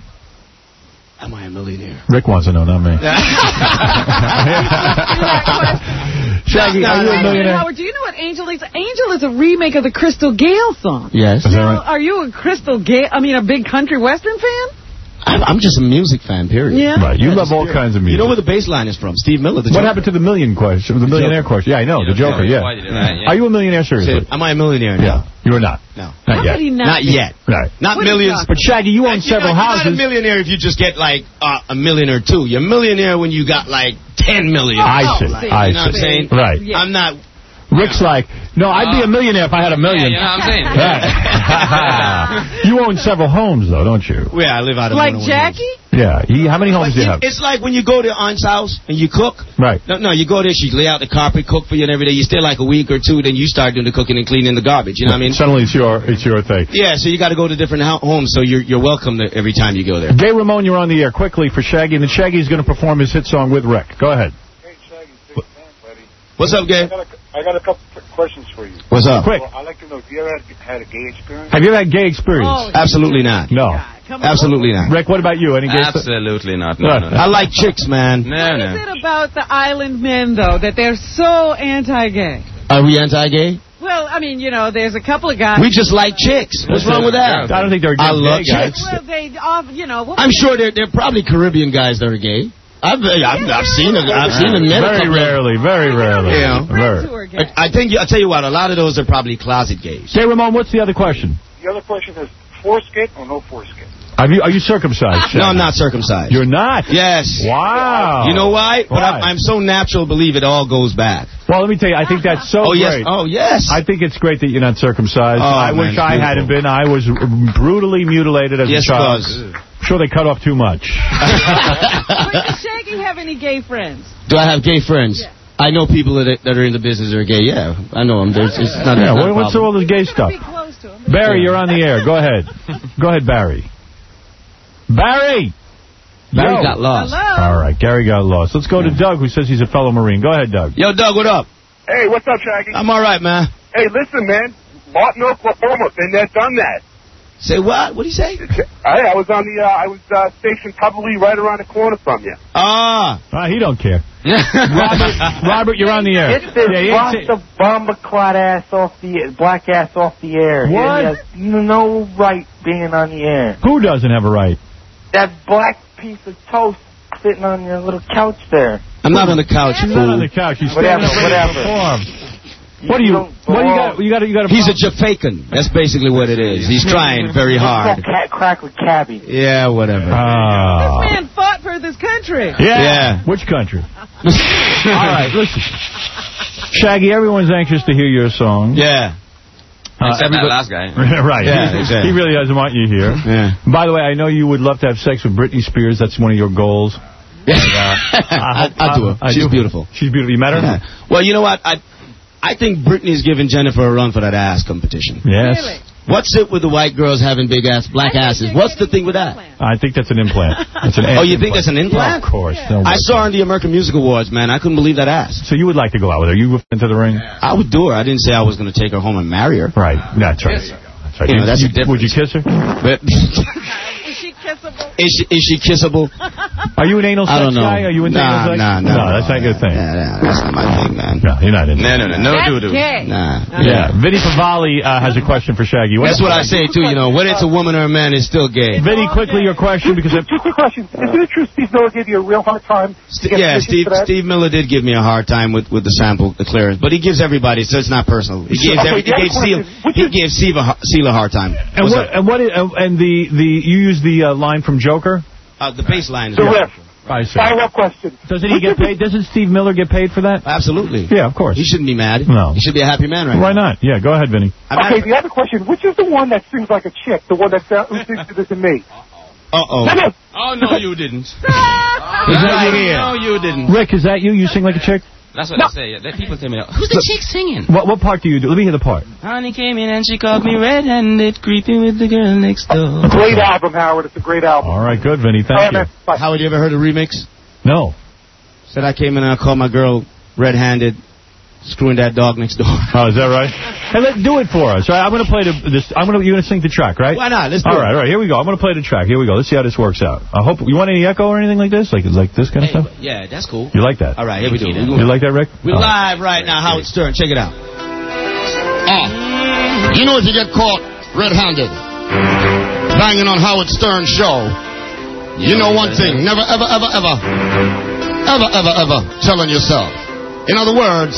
[SPEAKER 17] Am I a millionaire?
[SPEAKER 2] Rick wants to know, not me. Shaggy,
[SPEAKER 17] No,
[SPEAKER 2] are you
[SPEAKER 17] no,
[SPEAKER 2] a
[SPEAKER 17] no.
[SPEAKER 2] millionaire?
[SPEAKER 3] Howard, do you know what Angel is? Angel is a remake of the Crystal Gale song.
[SPEAKER 17] Yes.
[SPEAKER 2] Is that
[SPEAKER 3] Now,
[SPEAKER 2] right?
[SPEAKER 3] are you a Crystal Gale, I mean, a big country western fan?
[SPEAKER 17] I'm, I'm just a music fan, period.
[SPEAKER 3] Yeah.
[SPEAKER 2] Right. You
[SPEAKER 17] Yeah,
[SPEAKER 2] love all
[SPEAKER 17] just-
[SPEAKER 2] kinds of
[SPEAKER 17] You
[SPEAKER 2] music.
[SPEAKER 17] know where the bass line is from? Steve Miller, the
[SPEAKER 2] What
[SPEAKER 17] Joker.
[SPEAKER 2] happened to the million question? The millionaire question? Yeah, I know. The Joker, yeah. Are you a millionaire, seriously?
[SPEAKER 17] Am I a millionaire now?
[SPEAKER 2] Yeah. You are not.
[SPEAKER 17] No.
[SPEAKER 2] Not
[SPEAKER 3] How
[SPEAKER 2] yet.
[SPEAKER 3] could he not
[SPEAKER 17] Not
[SPEAKER 3] be?
[SPEAKER 17] yet.
[SPEAKER 2] Right.
[SPEAKER 17] Not
[SPEAKER 3] What are you
[SPEAKER 17] millions.
[SPEAKER 3] talking
[SPEAKER 2] But Shaggy, you own
[SPEAKER 17] You're
[SPEAKER 2] several
[SPEAKER 17] not,
[SPEAKER 2] houses.
[SPEAKER 17] You're not a millionaire if you just get like uh, a million or two. You're a millionaire when you got like ten million.
[SPEAKER 2] I see.
[SPEAKER 17] You know
[SPEAKER 2] I
[SPEAKER 17] what I'm
[SPEAKER 2] see.
[SPEAKER 17] saying?
[SPEAKER 2] Right.
[SPEAKER 3] Yeah.
[SPEAKER 17] I'm not.
[SPEAKER 2] Rick's like, no, I'd be a millionaire if I had a million.
[SPEAKER 18] Yeah, you know what I'm saying?
[SPEAKER 2] Right. You own several homes, though, don't you?
[SPEAKER 17] Yeah, I live out of
[SPEAKER 3] Like
[SPEAKER 17] one of
[SPEAKER 3] Jackie?
[SPEAKER 2] Yeah. He, how many homes do you have?
[SPEAKER 17] It's like when you go to Aunt's house and you cook.
[SPEAKER 2] Right.
[SPEAKER 17] No, no, you go there, she lay out the carpet, cook for you and every day. You stay like a week or two, then you start doing the cooking and cleaning the garbage. You know what I mean?
[SPEAKER 2] Suddenly it's your, it's your thing.
[SPEAKER 17] Yeah, so you got to go to different ho- homes, so you're you're welcome to every time you go there.
[SPEAKER 2] Gay Ramon, you're on the air quickly for Shaggy, and then Shaggy's going to perform his hit song with Rick. Go ahead.
[SPEAKER 17] What's up, Gay?
[SPEAKER 10] I got a, I got a couple quick questions for you.
[SPEAKER 17] What's up?
[SPEAKER 2] Quick.
[SPEAKER 10] Well, I'd like to know, have you ever had, had a gay experience?
[SPEAKER 2] Have you ever had gay experience?
[SPEAKER 3] Oh,
[SPEAKER 17] Absolutely not.
[SPEAKER 2] No.
[SPEAKER 3] Come on.
[SPEAKER 17] Absolutely not.
[SPEAKER 2] Rick, what about you? Any gay
[SPEAKER 18] Absolutely not. No,
[SPEAKER 2] Right.
[SPEAKER 18] no, no.
[SPEAKER 17] I like chicks, man.
[SPEAKER 18] No,
[SPEAKER 3] What
[SPEAKER 18] no.
[SPEAKER 3] is it about the island men, though, that they're so anti-gay?
[SPEAKER 17] Are we anti-gay?
[SPEAKER 3] Well, I mean, you know, there's a couple of guys.
[SPEAKER 17] We just like chicks. What's wrong with that?
[SPEAKER 2] I don't think they're gay
[SPEAKER 17] I love
[SPEAKER 2] gay guys.
[SPEAKER 17] chicks.
[SPEAKER 3] Well, they, uh, you know. What
[SPEAKER 17] I'm sure there there are probably Caribbean guys that are gay. I've I've, I've seen them. I've seen them. met a
[SPEAKER 2] Very
[SPEAKER 17] couple of-
[SPEAKER 2] rarely, very rarely.
[SPEAKER 17] Yeah.
[SPEAKER 2] Very.
[SPEAKER 3] who are gay.
[SPEAKER 17] I I think I'll tell you what. A lot of those are probably closet gays.
[SPEAKER 2] Gay Ramon, what's the other question?
[SPEAKER 10] The other question is, foreskin or no foreskin?
[SPEAKER 2] Have you, are you circumcised?
[SPEAKER 17] No, I'm not circumcised.
[SPEAKER 2] You're not?
[SPEAKER 17] Yes.
[SPEAKER 2] Wow.
[SPEAKER 17] You know why? But
[SPEAKER 2] Why?
[SPEAKER 17] I'm, I'm so natural. Believe it all goes back.
[SPEAKER 2] Well, let me tell you, I think that's so
[SPEAKER 17] Oh yes.
[SPEAKER 2] great.
[SPEAKER 17] Oh yes.
[SPEAKER 2] I think it's great that you're not circumcised.
[SPEAKER 17] Oh,
[SPEAKER 2] I
[SPEAKER 17] man,
[SPEAKER 2] wish I
[SPEAKER 17] beautiful.
[SPEAKER 2] hadn't been. I was brutally mutilated as
[SPEAKER 17] Yes,
[SPEAKER 2] a child.
[SPEAKER 17] it was.
[SPEAKER 2] I'm sure they cut off too much.
[SPEAKER 3] Wait, does Shaggy have any gay friends?
[SPEAKER 17] Do I have gay friends?
[SPEAKER 3] Yeah.
[SPEAKER 17] I know people that are, that are in the business that are gay. Yeah, I know them. There's, it's not,
[SPEAKER 2] Yeah,
[SPEAKER 17] it's not
[SPEAKER 2] what,
[SPEAKER 17] a
[SPEAKER 2] what's
[SPEAKER 17] problem.
[SPEAKER 2] all this gay stuff?
[SPEAKER 3] Be close to him.
[SPEAKER 2] Barry, you're on the air. Go ahead. Go ahead, Barry. Barry!
[SPEAKER 17] Barry
[SPEAKER 2] Yo.
[SPEAKER 17] got lost.
[SPEAKER 3] Hello?
[SPEAKER 2] All right, Gary got lost. Let's go to Doug, who says he's a fellow Marine. Go ahead, Doug.
[SPEAKER 17] Yo, Doug, what up?
[SPEAKER 16] Hey, what's up, Shaggy?
[SPEAKER 17] I'm all right, man.
[SPEAKER 16] Hey, listen, man. Martin, Oklahoma, been there, done that.
[SPEAKER 17] Say what? What do you say?
[SPEAKER 16] Hey, I was on the, uh, I was uh, stationed probably right around the corner from you.
[SPEAKER 17] Ah.
[SPEAKER 2] Ah, he don't care. Robert, Robert, you're on the air.
[SPEAKER 21] Get this
[SPEAKER 2] Yeah, he
[SPEAKER 21] rock
[SPEAKER 2] ain't
[SPEAKER 21] the bomber clot ass off the black ass off the air.
[SPEAKER 2] What?
[SPEAKER 21] He has no right being on the air.
[SPEAKER 2] Who doesn't have a right?
[SPEAKER 21] That black piece of toast sitting on your little couch there.
[SPEAKER 17] I'm not on the couch,
[SPEAKER 2] He's
[SPEAKER 17] fool.
[SPEAKER 2] not on the couch. He's
[SPEAKER 21] Whatever,
[SPEAKER 2] standing up ready to
[SPEAKER 21] whatever.
[SPEAKER 2] perform. What do you?
[SPEAKER 21] don't
[SPEAKER 2] What do you got?
[SPEAKER 21] belong.
[SPEAKER 2] You got? You got?
[SPEAKER 17] He's a Jafaican. That's basically what it is. He's trying very hard.
[SPEAKER 21] Cat crack with cabbie.
[SPEAKER 17] Yeah, whatever.
[SPEAKER 2] Ah.
[SPEAKER 3] This man fought for this country.
[SPEAKER 2] Yeah.
[SPEAKER 17] Yeah.
[SPEAKER 2] Which country? All right, listen. Shaggy, everyone's anxious to hear your song.
[SPEAKER 17] Yeah.
[SPEAKER 2] Uh,
[SPEAKER 18] Except that
[SPEAKER 2] everybody-
[SPEAKER 18] last guy.
[SPEAKER 2] right.
[SPEAKER 17] Yeah,
[SPEAKER 2] he,
[SPEAKER 17] exactly.
[SPEAKER 2] he really doesn't want you here.
[SPEAKER 17] Yeah.
[SPEAKER 2] By the way, I know you would love to have sex with Britney Spears. That's one of your goals.
[SPEAKER 17] Yeah. I, I do her.
[SPEAKER 2] I
[SPEAKER 17] She's
[SPEAKER 2] do.
[SPEAKER 17] beautiful.
[SPEAKER 2] She's beautiful. You met her?
[SPEAKER 17] Yeah. Well, you know what? I I think Britney's giving Jennifer a run for that ass competition.
[SPEAKER 2] Yes.
[SPEAKER 3] Really?
[SPEAKER 17] What's it with the white girls having big ass, black asses? What's the thing with that?
[SPEAKER 2] I think that's an implant. That's an
[SPEAKER 17] Oh, you
[SPEAKER 2] implant.
[SPEAKER 17] think that's an implant?
[SPEAKER 2] Of course. No
[SPEAKER 17] I
[SPEAKER 2] way.
[SPEAKER 17] saw her in the American Music Awards, man. I couldn't believe that ass.
[SPEAKER 2] So you would like to go out with her? You into the ring?
[SPEAKER 17] I would do her. I didn't say I was going to take her home and marry her.
[SPEAKER 2] Right. That's right. That's right.
[SPEAKER 17] You know, that's
[SPEAKER 2] you,
[SPEAKER 17] a difference.
[SPEAKER 2] Would you kiss her?
[SPEAKER 17] But
[SPEAKER 3] Is she kissable?
[SPEAKER 17] is she is she kissable?
[SPEAKER 2] Are you an anal sex
[SPEAKER 17] I don't know.
[SPEAKER 2] guy? Are you into
[SPEAKER 17] nah,
[SPEAKER 2] anal sex?
[SPEAKER 17] nah, nah,
[SPEAKER 2] No, that's not your thing.
[SPEAKER 17] Nah, nah, that's not my thing, man.
[SPEAKER 2] No, you're not into
[SPEAKER 17] No, no, no, no,
[SPEAKER 3] That's
[SPEAKER 17] do do.
[SPEAKER 3] gay.
[SPEAKER 17] Nah.
[SPEAKER 2] Yeah. Vinny Favali uh, has a question for Shaggy.
[SPEAKER 17] That's what I say too. You know, whether it's a woman or a man, it's still gay.
[SPEAKER 2] Vinny, quickly your question because it,
[SPEAKER 16] Two quick questions. Isn't it true Steve Miller gave you a real hard time? to
[SPEAKER 17] St-
[SPEAKER 16] get
[SPEAKER 17] yeah,
[SPEAKER 16] permission
[SPEAKER 17] Steve
[SPEAKER 16] for that?
[SPEAKER 17] Steve Miller did give me a hard time with, with the sample the clearance, but he gives everybody, so it's not personal. He gives
[SPEAKER 16] Okay,
[SPEAKER 17] every, he
[SPEAKER 16] the other
[SPEAKER 17] gave Seal
[SPEAKER 16] question, which
[SPEAKER 17] he
[SPEAKER 16] is-
[SPEAKER 17] gave Seal a, har- Seal a hard time.
[SPEAKER 2] and
[SPEAKER 17] What's
[SPEAKER 2] what
[SPEAKER 17] up?
[SPEAKER 2] and what is, uh, and the the you use the uh, line from Joker?
[SPEAKER 17] Uh, the bass line. is
[SPEAKER 16] The
[SPEAKER 17] right.
[SPEAKER 16] riff.
[SPEAKER 2] I see.
[SPEAKER 16] Follow-up question.
[SPEAKER 2] Doesn't he get paid? Doesn't Steve Miller get paid for that?
[SPEAKER 17] Absolutely.
[SPEAKER 2] Yeah, of course.
[SPEAKER 17] He shouldn't be mad.
[SPEAKER 2] No.
[SPEAKER 17] He should be a happy man right
[SPEAKER 2] Why
[SPEAKER 17] now.
[SPEAKER 2] not? Yeah, go ahead, Vinny.
[SPEAKER 17] I'm
[SPEAKER 16] Okay,
[SPEAKER 17] happy-
[SPEAKER 16] the other question, which is the one that sings like a chick, the one that sounds who sings to this and me?
[SPEAKER 17] Uh-oh.
[SPEAKER 16] No, no.
[SPEAKER 18] Oh, no, you didn't.
[SPEAKER 2] Is that you?
[SPEAKER 18] No, you didn't.
[SPEAKER 2] Rick, is that you? You sing like a chick?
[SPEAKER 18] That's what they say. The people tell me, who's the chick singing?
[SPEAKER 2] What what part do you do? Let me hear the part.
[SPEAKER 18] Honey came in and she caught me red-handed, creeping with the girl next door.
[SPEAKER 16] Great album, Howard. It's a great album.
[SPEAKER 2] All right, good, Vinny.
[SPEAKER 16] All
[SPEAKER 2] Thank
[SPEAKER 16] right,
[SPEAKER 2] you.
[SPEAKER 16] man. Bye.
[SPEAKER 17] Howard, you ever heard a remix?
[SPEAKER 2] No.
[SPEAKER 17] Said I came in and I called my girl red-handed, screwing that dog next door.
[SPEAKER 2] Oh, is that right? Hey, let's do it for us. All right, I'm going to play the, this. I'm going to. You're going to sing the track, right?
[SPEAKER 17] Why not? Let's do
[SPEAKER 2] all
[SPEAKER 17] it.
[SPEAKER 2] right, all right. Here we go. I'm going to play the track. Here we go. Let's see how this works out. I hope you want any echo or anything like this, like like this kind of
[SPEAKER 17] Hey,
[SPEAKER 2] stuff.
[SPEAKER 17] yeah, that's cool.
[SPEAKER 2] You like that?
[SPEAKER 17] All right, here we do.
[SPEAKER 2] You like that, Rick?
[SPEAKER 17] We're
[SPEAKER 2] All right.
[SPEAKER 17] live right now. Howard Stern. Check it out.
[SPEAKER 22] Ah, you know if you get caught red-handed banging on Howard Stern's show,
[SPEAKER 4] You know one thing, never, ever, ever, ever, ever, ever, ever tell on yourself. In other words,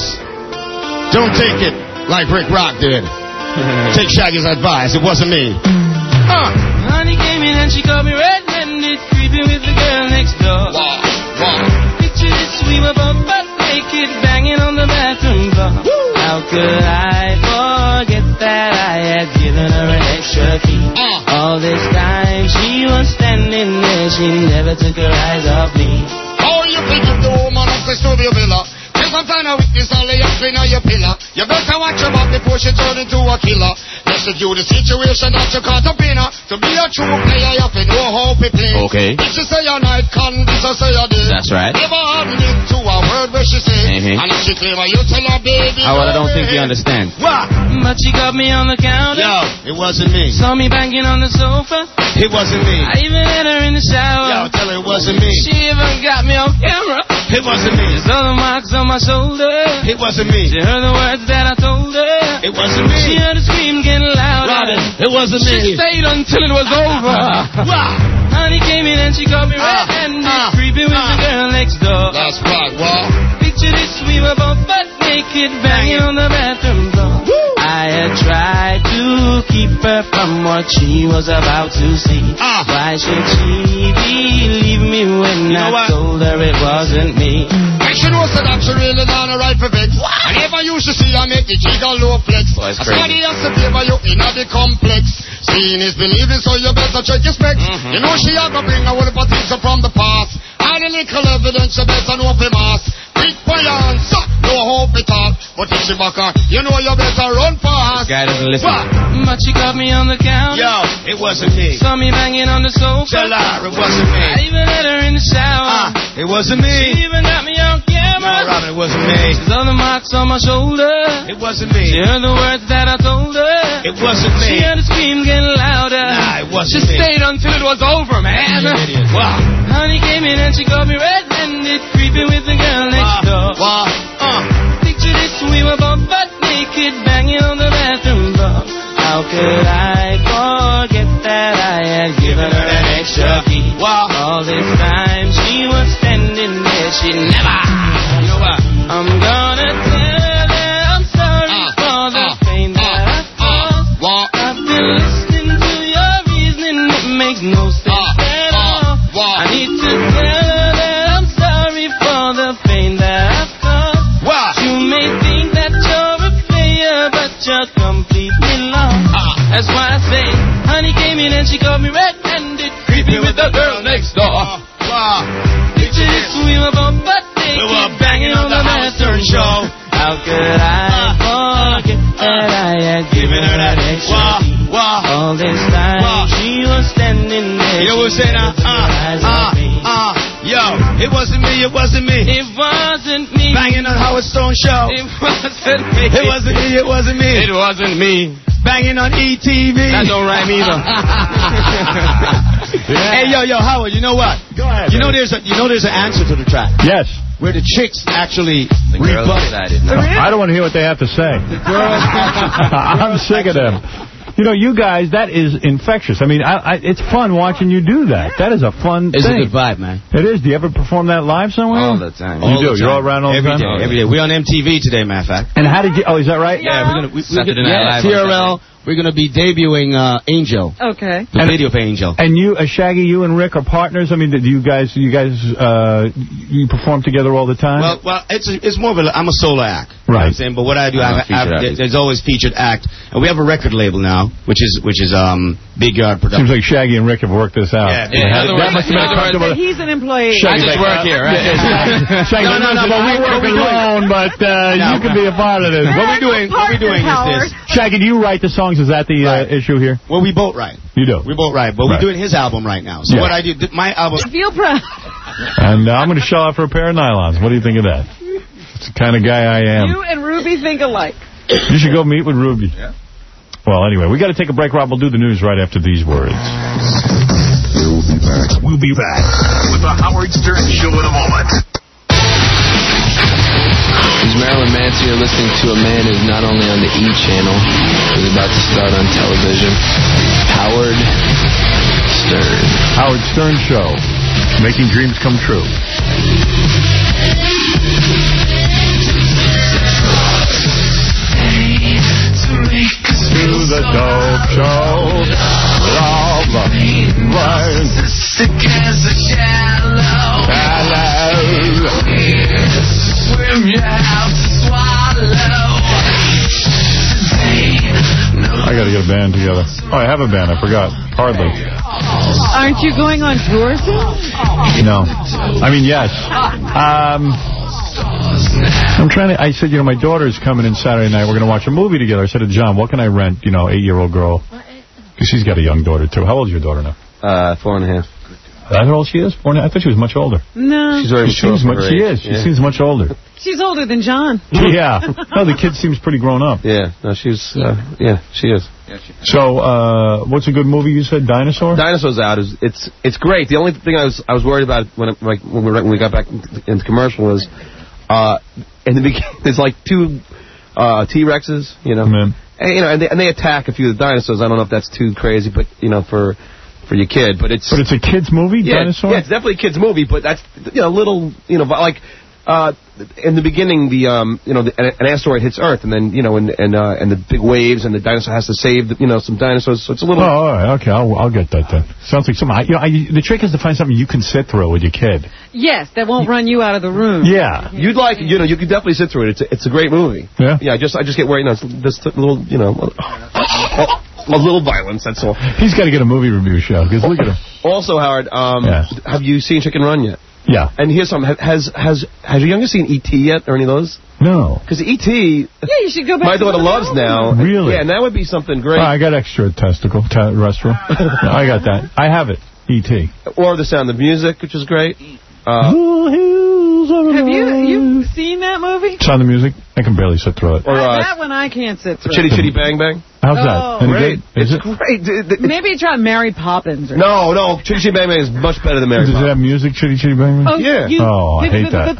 [SPEAKER 4] don't take it like Rick Rock did. Take Shaggy's advice. It wasn't me. Uh.
[SPEAKER 6] Honey came in and she caught me red-handed, creeping with the girl next door.
[SPEAKER 4] Wow, wow.
[SPEAKER 6] Picture this, we were both butt naked, banging on the bathroom floor. Woo. How could I forget that I had given her an extra key? Uh. All this time she was standing there, she never took her eyes off me.
[SPEAKER 4] Oh, you pick up the woman up the studio villa. Some kind of witness all the clean on your pillar. You better watch her back before she turn into a killer. Listen to the situation that you caught up in her. To be a true player, you have to know how to play.
[SPEAKER 17] Okay.
[SPEAKER 4] If she say a night, can this or say a day.
[SPEAKER 17] That's right.
[SPEAKER 4] Never harden it to a word where she say.
[SPEAKER 17] Mm-hmm.
[SPEAKER 4] And if she claim her, you tell her, baby.
[SPEAKER 17] Oh, well, I don't think you understand.
[SPEAKER 4] What?
[SPEAKER 6] But she got me on the counter.
[SPEAKER 4] Yo, it wasn't me.
[SPEAKER 6] Saw me banging on the sofa.
[SPEAKER 4] It wasn't me.
[SPEAKER 6] I even had her in the shower.
[SPEAKER 4] Yo, tell her it wasn't me.
[SPEAKER 6] She even got me on camera.
[SPEAKER 4] It wasn't me.
[SPEAKER 6] Saw the marks on my shoulder.
[SPEAKER 4] It wasn't me.
[SPEAKER 6] She heard the words that I told her.
[SPEAKER 4] It wasn't me.
[SPEAKER 6] She heard the scream getting louder.
[SPEAKER 4] Robin, it wasn't
[SPEAKER 6] She
[SPEAKER 4] me.
[SPEAKER 6] stayed until it was over.
[SPEAKER 4] Wow.
[SPEAKER 6] Honey came in and she caught me red-handed, uh, creeping with uh, the girl next door.
[SPEAKER 4] That's right, wow.
[SPEAKER 6] Picture this, we were both butt naked, banging on the bathroom floor. Woo. I had tried to keep her from what she was about to see. Uh. Why should she believe me when you know I what? told her it wasn't me?
[SPEAKER 4] I should know that she really done a right for vex. I never used to see her make the jiggle low flex.
[SPEAKER 17] Well,
[SPEAKER 4] somebody has to favor you in the complex. Seeing is believing, so you better check your specs. Mm-hmm. You know she had to bring a whole heap of things from the past. All the little evidence, you better know for mass. Big for your answer, no hope at all. But if she back her, you know you better run fast.
[SPEAKER 17] This guy doesn't listen.
[SPEAKER 4] What?
[SPEAKER 6] But she got me on the counter.
[SPEAKER 4] Yo, it wasn't me.
[SPEAKER 6] Saw me banging on the sofa.
[SPEAKER 4] Tell her it wasn't me.
[SPEAKER 6] I even had her in the shower.
[SPEAKER 4] Ah, it wasn't me.
[SPEAKER 6] She even got me on camera.
[SPEAKER 4] No, Robin, it wasn't me.
[SPEAKER 6] She saw the marks on my shoulder.
[SPEAKER 4] It wasn't me.
[SPEAKER 6] She heard the words that I told her.
[SPEAKER 4] It wasn't me.
[SPEAKER 6] She heard the scream getting louder.
[SPEAKER 4] Nah, it wasn't
[SPEAKER 6] she
[SPEAKER 4] me.
[SPEAKER 6] She stayed until it was over, man.
[SPEAKER 4] Wow.
[SPEAKER 6] Honey came in and she got me red-handed, creeping with the girl next door.
[SPEAKER 4] Wow. Uh.
[SPEAKER 6] Picture this, we were both butt naked, banging on the bathroom floor. How could I forget that I had given her an extra key?
[SPEAKER 4] Wow.
[SPEAKER 6] All this time she was standing there, she never.
[SPEAKER 4] You know what?
[SPEAKER 6] I'm gonna tell her that I'm sorry uh, for the uh, pain uh, that I caused.
[SPEAKER 4] Uh, wow.
[SPEAKER 6] I've been listening to your reasoning, it makes no sense uh, at all.
[SPEAKER 4] Uh, wow.
[SPEAKER 6] I need to tell her that I'm sorry for the pain that I've caused.
[SPEAKER 4] Wow.
[SPEAKER 6] You may think that you're a player, but you're completely lost.
[SPEAKER 4] Uh,
[SPEAKER 6] That's why I say, honey came in and she caught me red-handed, creepy with the girl next door.
[SPEAKER 4] Uh, wow.
[SPEAKER 6] Picture this, we were both butt naked,
[SPEAKER 4] we were
[SPEAKER 6] banging on the bathroom show. How could I forget that I had given her that extra key?
[SPEAKER 4] Wow.
[SPEAKER 6] All this time wow. she was standing there.
[SPEAKER 4] You know what I'm saying? Uh, uh, uh, uh, yo, it wasn't me, it wasn't me.
[SPEAKER 6] It wasn't me.
[SPEAKER 4] Banging on Howard Stone show.
[SPEAKER 6] It wasn't me.
[SPEAKER 4] It wasn't me, it wasn't me.
[SPEAKER 6] It wasn't me.
[SPEAKER 4] Banging on E T V.
[SPEAKER 6] That don't rhyme either.
[SPEAKER 4] Yeah. Hey, yo, yo, Howard, you know what?
[SPEAKER 2] Go ahead.
[SPEAKER 4] You know, there's a, you know there's an answer to the track.
[SPEAKER 2] Yes.
[SPEAKER 4] Where the chicks actually
[SPEAKER 17] the girls
[SPEAKER 4] rebut
[SPEAKER 17] decided. No.
[SPEAKER 2] I don't want to hear what they have to say. I'm sick of them. You know, you guys, that is infectious. I mean, I, I, it's fun watching you do that. That is a fun
[SPEAKER 17] it's
[SPEAKER 2] thing.
[SPEAKER 17] It's a good vibe, man.
[SPEAKER 2] It is. Do you ever perform that live somewhere?
[SPEAKER 17] All the time.
[SPEAKER 2] You
[SPEAKER 17] all
[SPEAKER 2] do?
[SPEAKER 17] The time.
[SPEAKER 2] You're all around all
[SPEAKER 4] every
[SPEAKER 2] the time?
[SPEAKER 4] Day, every day. We're on M T V today, matter of fact.
[SPEAKER 2] And how did you... Oh, is that right?
[SPEAKER 4] Yeah, we're going to... We,
[SPEAKER 17] Saturday
[SPEAKER 4] we,
[SPEAKER 17] Night
[SPEAKER 4] yeah,
[SPEAKER 17] Live
[SPEAKER 4] T R L. We're going to be debuting uh, Angel.
[SPEAKER 3] Okay.
[SPEAKER 4] The and, video for Angel.
[SPEAKER 2] And you, uh, Shaggy, you and Rick are partners? I mean, do you guys, you guys, uh, you perform together all the time?
[SPEAKER 4] Well, well, it's a, it's more of a, I'm a solo act.
[SPEAKER 2] Right.
[SPEAKER 4] You know what I'm saying? But what I do, I, I, I, there's always featured act. And we have a record label now, which is, which is, um, Big Yard Productions.
[SPEAKER 2] Seems like Shaggy and Rick have worked this out.
[SPEAKER 4] Yeah.
[SPEAKER 2] yeah.
[SPEAKER 4] yeah.
[SPEAKER 2] That must have been comfortable.
[SPEAKER 3] He's an employee.
[SPEAKER 17] I just work here, right?
[SPEAKER 2] Yeah, Shaggy, no, no, no, but we work alone, but, uh, no, you can be a part of this.
[SPEAKER 4] What we're doing, what we're doing is this.
[SPEAKER 2] Shaggy, do you write the songs? Is that the, uh, issue here?
[SPEAKER 4] Well, we both write.
[SPEAKER 2] You do?
[SPEAKER 4] We both write, but
[SPEAKER 2] right.
[SPEAKER 4] we're doing his album right now. So
[SPEAKER 2] yeah.
[SPEAKER 4] what I do, my album...
[SPEAKER 3] I feel proud.
[SPEAKER 2] And uh, I'm going to shell out for a pair of nylons. What do you think of that? It's the kind of guy I am.
[SPEAKER 3] You and Ruby think alike.
[SPEAKER 2] You should go meet with Ruby. Yeah. Well, anyway, we got to take a break, Rob. We'll do the news right after these words.
[SPEAKER 22] We'll be back. We'll be back with the Howard Stern Show in a moment.
[SPEAKER 23] This is Marilyn Manson. You're listening to a man who's not only on the E! channel, who's about to start on television. Howard Stern.
[SPEAKER 2] Howard Stern Show. Making dreams come true. To the dope show with all the words. Sick as a shallow. Shallow. Swim you have to swallow. I gotta get a band together. Oh, I have a band. I forgot. Hardly.
[SPEAKER 3] Aren't you going on tour soon?
[SPEAKER 2] No. I mean, yes. Um... I'm trying to, I said, you know, my daughter's coming in Saturday night. We're going to watch a movie together. I said to John, what can I rent, you know, eight-year-old girl? Because she's got a young daughter, too. How old is your daughter now?
[SPEAKER 1] Uh, four and a half.
[SPEAKER 2] That's how old she is? Four and a half? I thought she was much older.
[SPEAKER 3] No.
[SPEAKER 1] She's very
[SPEAKER 2] she, seems much, she is. She
[SPEAKER 1] yeah.
[SPEAKER 2] seems much older.
[SPEAKER 3] She's older than John.
[SPEAKER 2] Yeah. No, the kid seems pretty grown up.
[SPEAKER 1] Yeah. No, she's, uh, yeah, she is.
[SPEAKER 2] So, uh, what's a good movie you said? Dinosaur?
[SPEAKER 1] Dinosaur's out. It's it's, it's great. The only thing I was I was worried about when it, like when we when we got back into commercial was uh in the beginning there's like two uh T-Rexes, you know.
[SPEAKER 2] Man.
[SPEAKER 1] And, you know, and they, and they attack a few of the dinosaurs. I don't know if that's too crazy, but you know, for for your kid, but it's
[SPEAKER 2] But it's a kid's movie,
[SPEAKER 1] yeah,
[SPEAKER 2] Dinosaur?
[SPEAKER 1] Yeah, it's definitely a kid's movie, but that's you know, little, you know, like Uh, in the beginning, the um, you know, the, an asteroid hits Earth, and then you know, and and uh, and the big waves, and the dinosaur has to save the, you know, some dinosaurs. So it's a little.
[SPEAKER 2] Oh, all right, okay, I'll I'll get that then. Sounds like something. I, you know, I, the trick is to find something you can sit through with your kid.
[SPEAKER 3] Yes, that won't run you out of the room.
[SPEAKER 2] Yeah,
[SPEAKER 1] you'd like, you know, you could definitely sit through it. It's a, it's a great movie.
[SPEAKER 2] Yeah,
[SPEAKER 1] yeah. I just I just get worried. You know, this little, you know, a little violence. That's all.
[SPEAKER 2] He's got to get a movie review show. Because look at him.
[SPEAKER 1] Also, Howard, um, yeah. have you seen Chicken Run yet?
[SPEAKER 2] Yeah.
[SPEAKER 1] And here's something. Has has has your youngest seen E T yet, or any of those?
[SPEAKER 2] No.
[SPEAKER 1] Because E T
[SPEAKER 3] Yeah, you should go back
[SPEAKER 1] my
[SPEAKER 3] to
[SPEAKER 1] daughter loves now.
[SPEAKER 2] Really?
[SPEAKER 1] Yeah, and that would be something great.
[SPEAKER 2] Oh, I got extra testicle ta restroom. I got that. I have it. E T
[SPEAKER 1] Or The Sound of Music, which is great. Uh,
[SPEAKER 3] Have you you seen that movie?
[SPEAKER 2] Sound of Music? I can barely sit through it.
[SPEAKER 1] Or, uh,
[SPEAKER 3] that one I can't sit through.
[SPEAKER 1] Chitty Chitty Bang Bang?
[SPEAKER 2] How's
[SPEAKER 3] Oh.
[SPEAKER 2] that? Any
[SPEAKER 1] Great.
[SPEAKER 2] good? Is
[SPEAKER 1] it's
[SPEAKER 2] it?
[SPEAKER 1] great. It's,
[SPEAKER 3] Maybe try Mary Poppins. Or
[SPEAKER 1] no, no. Chitty Chitty Bang Bang is much better than Mary
[SPEAKER 2] Does
[SPEAKER 1] Poppins.
[SPEAKER 2] it have music, Chitty Chitty Bang Bang?
[SPEAKER 3] Oh,
[SPEAKER 1] yeah.
[SPEAKER 3] You,
[SPEAKER 2] oh, I hate that.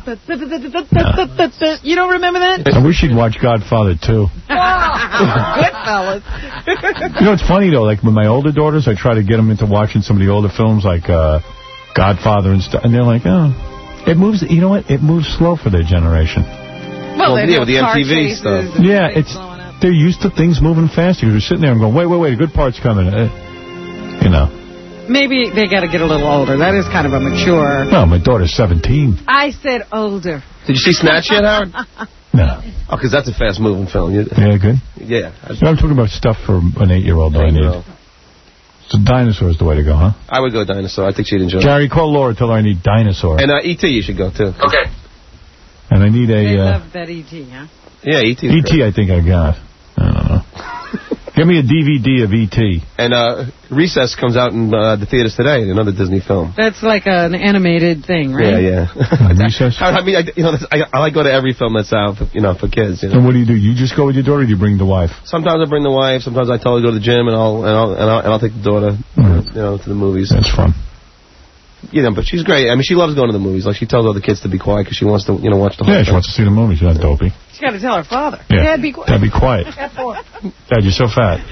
[SPEAKER 3] You don't remember that?
[SPEAKER 2] I wish you'd watch Godfather too.
[SPEAKER 3] Goodfellas.
[SPEAKER 2] You know, it's funny, though, like with my older daughters, I try to get them into watching some of the older films like uh, Godfather and stuff, and they're like, oh, it moves, you know what, it moves slow for their generation.
[SPEAKER 3] Well,
[SPEAKER 1] well yeah, with the M T V stuff.
[SPEAKER 2] Yeah, it's they're used to things moving faster. You're sitting there and going, wait, wait, wait, a good part's coming. Uh, you know.
[SPEAKER 3] Maybe they got to get a little older. That is kind of a mature.
[SPEAKER 2] No, my daughter's seventeen.
[SPEAKER 3] I said older.
[SPEAKER 1] Did you see Snatch yet, Howard?
[SPEAKER 2] No.
[SPEAKER 1] Oh, because that's a fast-moving film. You,
[SPEAKER 2] Yeah, good.
[SPEAKER 1] Yeah.
[SPEAKER 2] So I'm talking about stuff for an eight-year-old that I need. So Dinosaur is the way to go, huh?
[SPEAKER 1] I would go Dinosaur. I think she'd enjoy it.
[SPEAKER 2] Gary, call Laura, tell her I need Dinosaur.
[SPEAKER 1] And uh, E T you should go, too.
[SPEAKER 17] Okay.
[SPEAKER 2] And I need a...
[SPEAKER 3] They
[SPEAKER 2] uh,
[SPEAKER 3] love that E T, huh?
[SPEAKER 1] Yeah, E T
[SPEAKER 2] E T I think I got. I don't know. Give me a D V D of E T
[SPEAKER 1] And uh, Recess comes out in uh, the theaters today, another Disney film.
[SPEAKER 3] That's like an animated thing, right?
[SPEAKER 1] Yeah, yeah.
[SPEAKER 2] Recess?
[SPEAKER 1] I, I mean, I, you know, I, I like go to every film that's out, for, you know, for kids. You know?
[SPEAKER 2] And what do you do? You just go with your daughter, or do you bring the wife?
[SPEAKER 1] Sometimes I bring the wife. Sometimes I tell her to go to the gym, and I'll and I'll and I'll, and I'll take the daughter,
[SPEAKER 2] Mm-hmm.
[SPEAKER 1] you know, to the movies.
[SPEAKER 2] That's fun.
[SPEAKER 1] You know, but she's great. I mean, she loves going to the movies. Like she tells other kids to be quiet because she wants to, you know, watch the whole
[SPEAKER 2] Yeah,
[SPEAKER 1] thing.
[SPEAKER 2] she wants to see the movie. She's not dopey.
[SPEAKER 3] She's got to tell her father.
[SPEAKER 2] Yeah.
[SPEAKER 3] Dad, be quiet.
[SPEAKER 2] Dad, be quiet. Dad, you're so fat.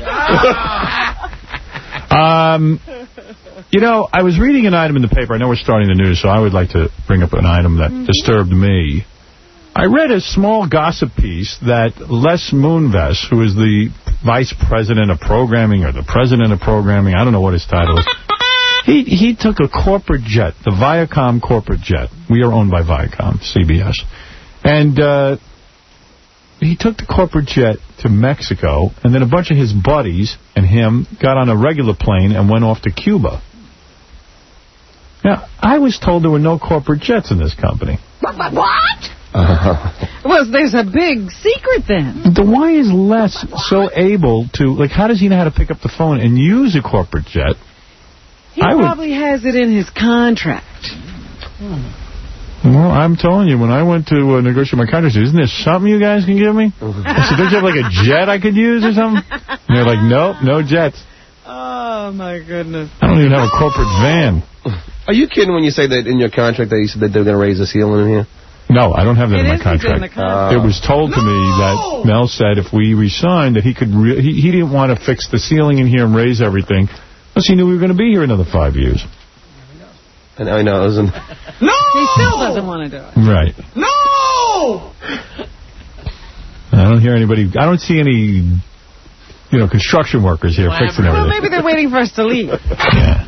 [SPEAKER 2] um, you know, I was reading an item in the paper. I know we're starting the news, so I would like to bring up an item that mm-hmm. disturbed me. I read a small gossip piece that Les Moonves, who is the vice president of programming or the president of programming, I don't know what his title is, he he took a corporate jet, the Viacom corporate jet. We are owned by Viacom, C B S. And uh, he took the corporate jet to Mexico, and then a bunch of his buddies and him got on a regular plane and went off to Cuba. Now, I was told there were no corporate jets in this company.
[SPEAKER 3] What?
[SPEAKER 2] Uh,
[SPEAKER 3] well, there's a big secret then.
[SPEAKER 2] The why is Les so able to, like, how does he know how to pick up the phone and use a corporate jet?
[SPEAKER 3] He
[SPEAKER 2] I
[SPEAKER 3] probably would, has it in his contract.
[SPEAKER 2] Well, I'm telling you, when I went to uh, negotiate my contract, isn't there something you guys can give me? I said, don't you have like a jet I could use or something? And they're like, nope, no jets.
[SPEAKER 3] Oh, my goodness.
[SPEAKER 2] I don't even have a corporate van.
[SPEAKER 1] Are you kidding when you say that in your contract that you said that they're going to raise the ceiling in here?
[SPEAKER 2] No, I don't have that
[SPEAKER 3] it
[SPEAKER 2] in my contract.
[SPEAKER 3] In the contract.
[SPEAKER 2] Uh, it was told no! to me that Mel said if we resigned that he could re he, he didn't want to fix the ceiling in here and raise everything unless he knew we were going to be here another five years.
[SPEAKER 1] I know, I know. It was an...
[SPEAKER 3] No! He still doesn't want to do it.
[SPEAKER 2] Right.
[SPEAKER 3] No!
[SPEAKER 2] I don't hear anybody. I don't see any, you know, construction workers here
[SPEAKER 3] Whatever.
[SPEAKER 2] fixing everything.
[SPEAKER 3] Well, maybe they're waiting for us to leave.
[SPEAKER 2] Yeah.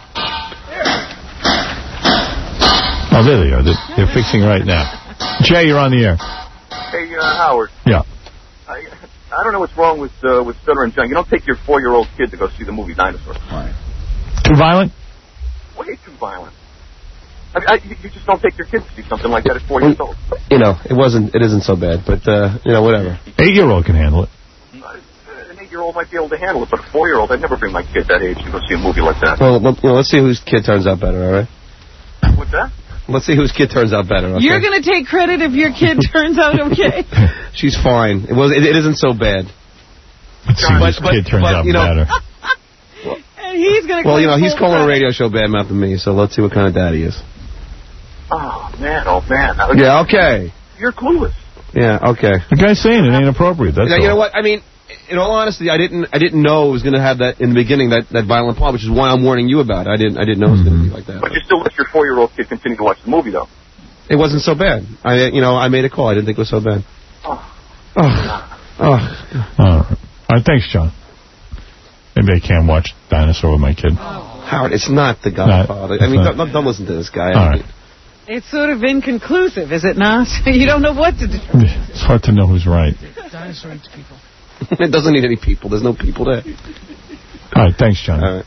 [SPEAKER 2] Oh, there they are. They're, they're fixing right now. Jay, you're on the air.
[SPEAKER 7] Hey, uh, Howard.
[SPEAKER 2] Yeah.
[SPEAKER 7] I, I don't know what's wrong with uh, with Stuttering John. You don't take your four-year-old kid to go see the movie Dinosaur. Right.
[SPEAKER 2] Too violent?
[SPEAKER 7] Way too violent. I mean, I, you just don't take your kids to see something like that at four years old.
[SPEAKER 1] You know, it wasn't. It isn't so bad, but uh, you know, whatever.
[SPEAKER 2] Eight-year-old can handle it.
[SPEAKER 7] An eight-year-old might be able to handle it, but a four-year-old, I'd never bring my kid that age to go see a movie like that.
[SPEAKER 1] Well, you know, let's see whose kid turns out better. All right.
[SPEAKER 7] What's that?
[SPEAKER 1] Let's see whose kid turns out better. Okay?
[SPEAKER 3] You're going to take credit if your kid turns out okay?
[SPEAKER 1] She's fine. It was. It, it isn't so bad.
[SPEAKER 2] Let's see whose kid turns
[SPEAKER 1] but,
[SPEAKER 2] out
[SPEAKER 1] you know,
[SPEAKER 2] better.
[SPEAKER 3] And he's going to.
[SPEAKER 1] Well, you know, he's calling a radio show bad mouth than me, so let's see what kind of dad he is.
[SPEAKER 7] Oh, man, oh, man. Now,
[SPEAKER 1] Yeah, okay.
[SPEAKER 7] You're clueless.
[SPEAKER 1] Yeah, okay.
[SPEAKER 2] The guy's saying it ain't appropriate. That's
[SPEAKER 1] you know,
[SPEAKER 2] all.
[SPEAKER 1] you know what? I mean, in all honesty, I didn't. I didn't know it was going to have that in the beginning. That, that violent plot, which is why I'm warning you about it. I didn't. I didn't know it was going to be like that.
[SPEAKER 7] But you still let your four-year-old kid continue to watch the movie, though.
[SPEAKER 1] It wasn't so bad. I, you know, I made a call. I didn't think it was so bad.
[SPEAKER 7] Oh.
[SPEAKER 1] Oh. Oh.
[SPEAKER 2] All right. All right. Thanks, John. Maybe I can watch Dinosaur with my kid.
[SPEAKER 1] Howard, it's not The Godfather.
[SPEAKER 2] Not,
[SPEAKER 1] I mean,
[SPEAKER 2] not.
[SPEAKER 1] don't, don't listen to this guy.
[SPEAKER 2] All right.
[SPEAKER 3] It's sort of inconclusive, is it not? You don't know what to do.
[SPEAKER 2] It's hard to know who's right.
[SPEAKER 3] Dinosaur eats people.
[SPEAKER 1] It doesn't need any people. There's no people there.
[SPEAKER 2] All right. Thanks, John.
[SPEAKER 1] All right.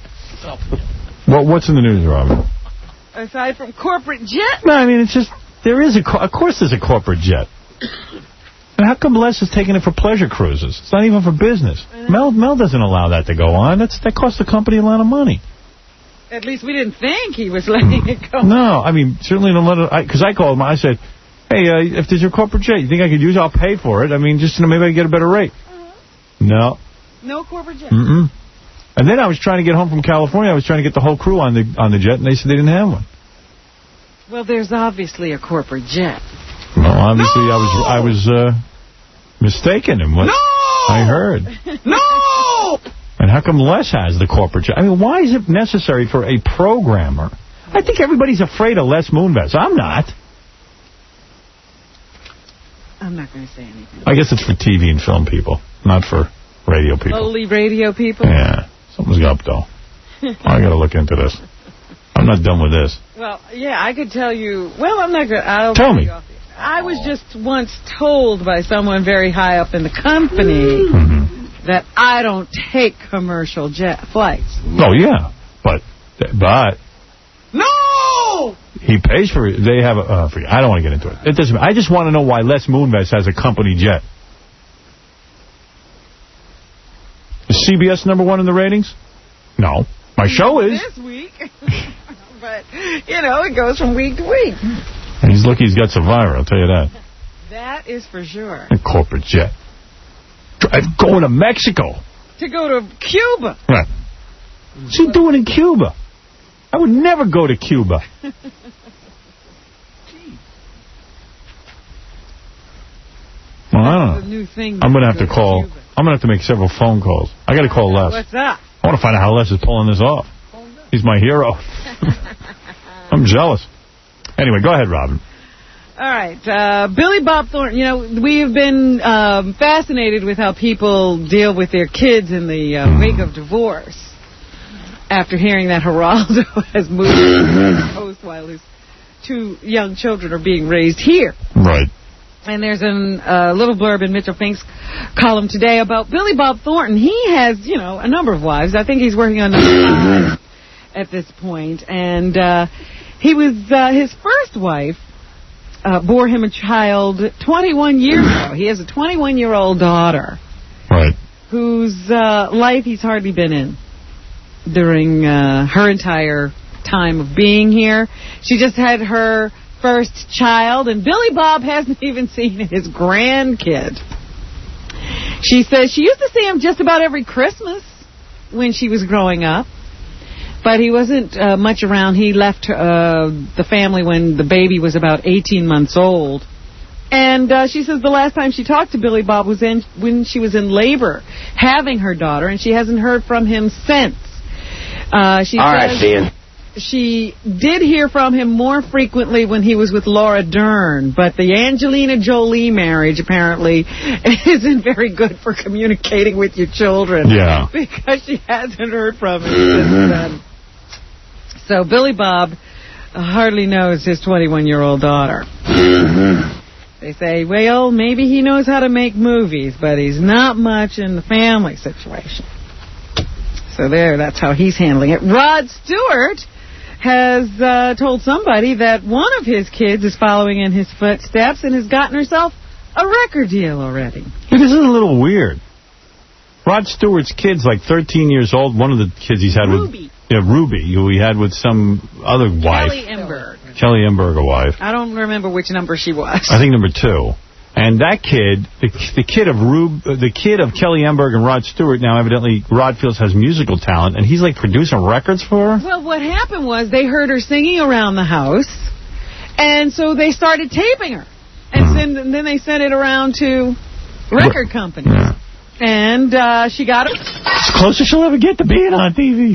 [SPEAKER 2] Well, what's in the news, Robin?
[SPEAKER 3] Aside from corporate jet?
[SPEAKER 2] No, I mean, it's just, there is a, of course there's a corporate jet. And how come Les is taking it for pleasure cruises? It's not even for business. Mel Mel doesn't allow that to go on. That's That costs the company a lot of money.
[SPEAKER 3] At least we didn't think he was letting it go.
[SPEAKER 2] No, I mean, certainly don't let it, because I, I called him, I said, hey, uh, if there's a corporate jet you think I could use, I'll pay for it. I mean, just, you know, maybe I can get a better rate. Uh-huh. No.
[SPEAKER 3] No corporate jet?
[SPEAKER 2] Mm-mm. And then I was trying to get home from California. I was trying to get the whole crew on the on the jet, and they said they didn't have one.
[SPEAKER 3] Well, there's obviously a corporate jet.
[SPEAKER 2] Well, obviously no! I was I was uh, mistaken in what
[SPEAKER 3] no!
[SPEAKER 2] I heard.
[SPEAKER 3] No!
[SPEAKER 2] And how come Les has the corporate jet? I mean, why is it necessary for a programmer? I think everybody's afraid of Les Moonves. I'm not.
[SPEAKER 3] I'm not going to say anything.
[SPEAKER 2] I guess it's for T V and film people, not for radio people.
[SPEAKER 3] Lowly radio people?
[SPEAKER 2] Yeah. Something's up, though. I got to look into this. I'm not done with this.
[SPEAKER 3] Well, yeah, I could tell you. Well, I'm not going to.
[SPEAKER 2] Tell me.
[SPEAKER 3] I was just once told by someone very high up in the company
[SPEAKER 2] mm-hmm.
[SPEAKER 3] that I don't take commercial jet flights.
[SPEAKER 2] Oh, yeah. But, but.
[SPEAKER 3] No!
[SPEAKER 2] He pays for it. They have a. Uh, I don't want to get into it. It doesn't. I just want to know why Les Moonves has a company jet. Is C B S number one in the ratings? No. My show is.
[SPEAKER 3] This week. But, you know, it goes from week to week.
[SPEAKER 2] And he's lucky he's got Survivor, I'll tell you that.
[SPEAKER 3] That is for sure.
[SPEAKER 2] A corporate jet. Drive, going to Mexico.
[SPEAKER 3] To go to Cuba.
[SPEAKER 2] Right. What's he doing in Cuba? I would never go to Cuba. Well, I don't know.
[SPEAKER 3] New thing
[SPEAKER 2] I'm going to have to call. To I'm going to have to make several phone calls. I got to call Les.
[SPEAKER 3] What's that?
[SPEAKER 2] I want to find out how Les is pulling this off. He's my hero. I'm jealous. Anyway, go ahead, Robin.
[SPEAKER 3] All right. Uh, Billy Bob Thornton, you know, we've been um, fascinated with how people deal with their kids in the uh, wake of divorce after hearing that Geraldo has moved to the coast while his two young children are being raised here.
[SPEAKER 2] Right.
[SPEAKER 3] And there's a uh, little blurb in Mitchell Fink's column today about Billy Bob Thornton. He has, you know, a number of wives. I think he's working on number five at this point. And uh, he was, uh, his first wife uh, bore him a child twenty-one years ago. He has a twenty-one-year-old daughter.
[SPEAKER 2] Right.
[SPEAKER 3] Whose uh, life he's hardly been in during uh, her entire time of being here. She just had her first child, and Billy Bob hasn't even seen his grandkid. She says she used to see him just about every Christmas when she was growing up, but he wasn't uh, much around. He left uh, the family when the baby was about eighteen months old. And uh, she says the last time she talked to Billy Bob was in, when she was in labor, having her daughter, and she hasn't heard from him since. Uh, she
[SPEAKER 8] All
[SPEAKER 3] says,
[SPEAKER 8] right, Ian.
[SPEAKER 3] she did hear from him more frequently when he was with Laura Dern, but the Angelina Jolie marriage apparently isn't very good for communicating with your children.
[SPEAKER 2] Yeah.
[SPEAKER 3] Because she hasn't heard from him since then. So Billy Bob hardly knows his twenty-one-year-old daughter. They say, well, maybe he knows how to make movies, but he's not much in the family situation. So there, that's how he's handling it. Rod Stewart has uh, told somebody that one of his kids is following in his footsteps and has gotten herself a record deal already.
[SPEAKER 2] Hey, this is a little weird. Rod Stewart's kid's like thirteen years old. One of the kids he's had
[SPEAKER 3] Ruby.
[SPEAKER 2] with... Yeah, Ruby, who he had with some other wife.
[SPEAKER 3] Kelly Emberg.
[SPEAKER 2] Kelly Emberg, a wife.
[SPEAKER 3] I don't remember which number she was.
[SPEAKER 2] I think number two. And that kid, the, the kid of Rube, the kid of Kelly Emberg and Rod Stewart, now evidently Rod feels has musical talent, and he's like producing records for her?
[SPEAKER 3] Well, what happened was they heard her singing around the house, and so they started taping her. And, mm. then, and then they sent it around to record companies. Yeah. And uh, she got it.
[SPEAKER 2] It's the closest she'll ever get to being on T V.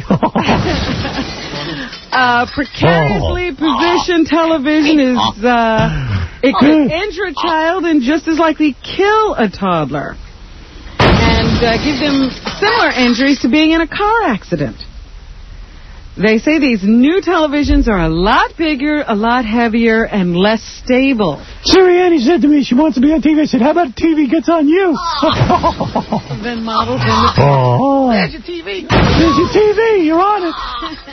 [SPEAKER 3] uh, precariously oh. positioned television is, uh, it could injure a child and just as likely kill a toddler. And uh, give them similar injuries to being in a car accident. They say these new televisions are a lot bigger, a lot heavier, and less stable.
[SPEAKER 2] Sirianni said to me she wants to be on T V. I said, how about T V gets on you?
[SPEAKER 3] Then models in the
[SPEAKER 2] oh.
[SPEAKER 3] There's your T V.
[SPEAKER 2] There's your T V. You're on it.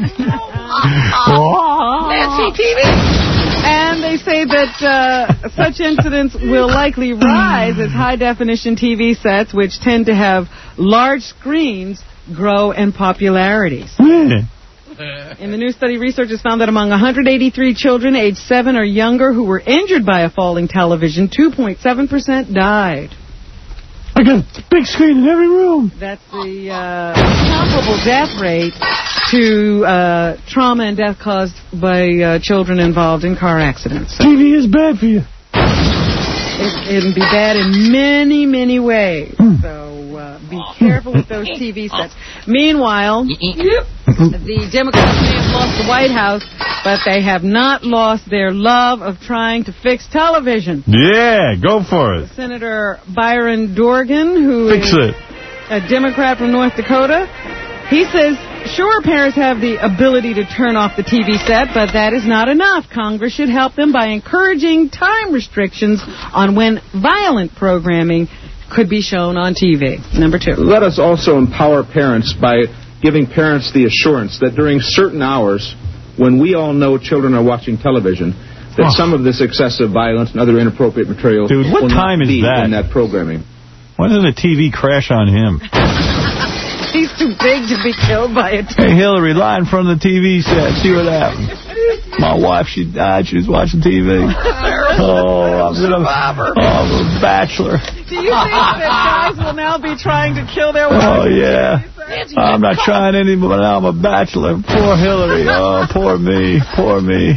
[SPEAKER 3] Fancy T V. And they say that uh, such incidents will likely rise as high-definition T V sets, which tend to have large screens, grow in popularity.
[SPEAKER 2] Yeah.
[SPEAKER 3] In the new study, researchers found that among one hundred eighty-three children aged seven or younger who were injured by a falling television, two point seven percent died.
[SPEAKER 2] I got a big screen in every room.
[SPEAKER 3] That's the uh, comparable death rate to uh, trauma and death caused by uh, children involved in car accidents. So
[SPEAKER 2] T V is bad for you.
[SPEAKER 3] It can be bad in many, many ways. Mm. So uh, be careful with those T V sets. Meanwhile, the Democrats may have lost the White House, but they have not lost their love of trying to fix television.
[SPEAKER 2] Yeah, go for it.
[SPEAKER 3] Senator Byron Dorgan, who
[SPEAKER 2] fix
[SPEAKER 3] is
[SPEAKER 2] it.
[SPEAKER 3] a Democrat from North Dakota, he says, sure, parents have the ability to turn off the T V set, but that is not enough. Congress should help them by encouraging time restrictions on when violent programming could be shown on T V. Number two.
[SPEAKER 8] Let us also empower parents by giving parents the assurance that during certain hours, when we all know children are watching television, that oh. some of this excessive violence and other inappropriate material
[SPEAKER 2] Dude, what
[SPEAKER 8] will
[SPEAKER 2] time
[SPEAKER 8] not
[SPEAKER 2] is
[SPEAKER 8] be
[SPEAKER 2] that?
[SPEAKER 8] in that programming.
[SPEAKER 2] Why doesn't a T V crash on him?
[SPEAKER 3] He's too big to be killed by a T V.
[SPEAKER 2] Hey, Hillary, lie in front of the T V set. See what happens. My wife, she died. She was watching T V. Oh, I'm, gonna, oh, I'm a bachelor.
[SPEAKER 3] Do you think that guys will now be trying to kill their wives?
[SPEAKER 2] Oh, yeah. I'm not trying anymore. Now I'm a bachelor. Poor Hillary. Oh, poor me. Poor me.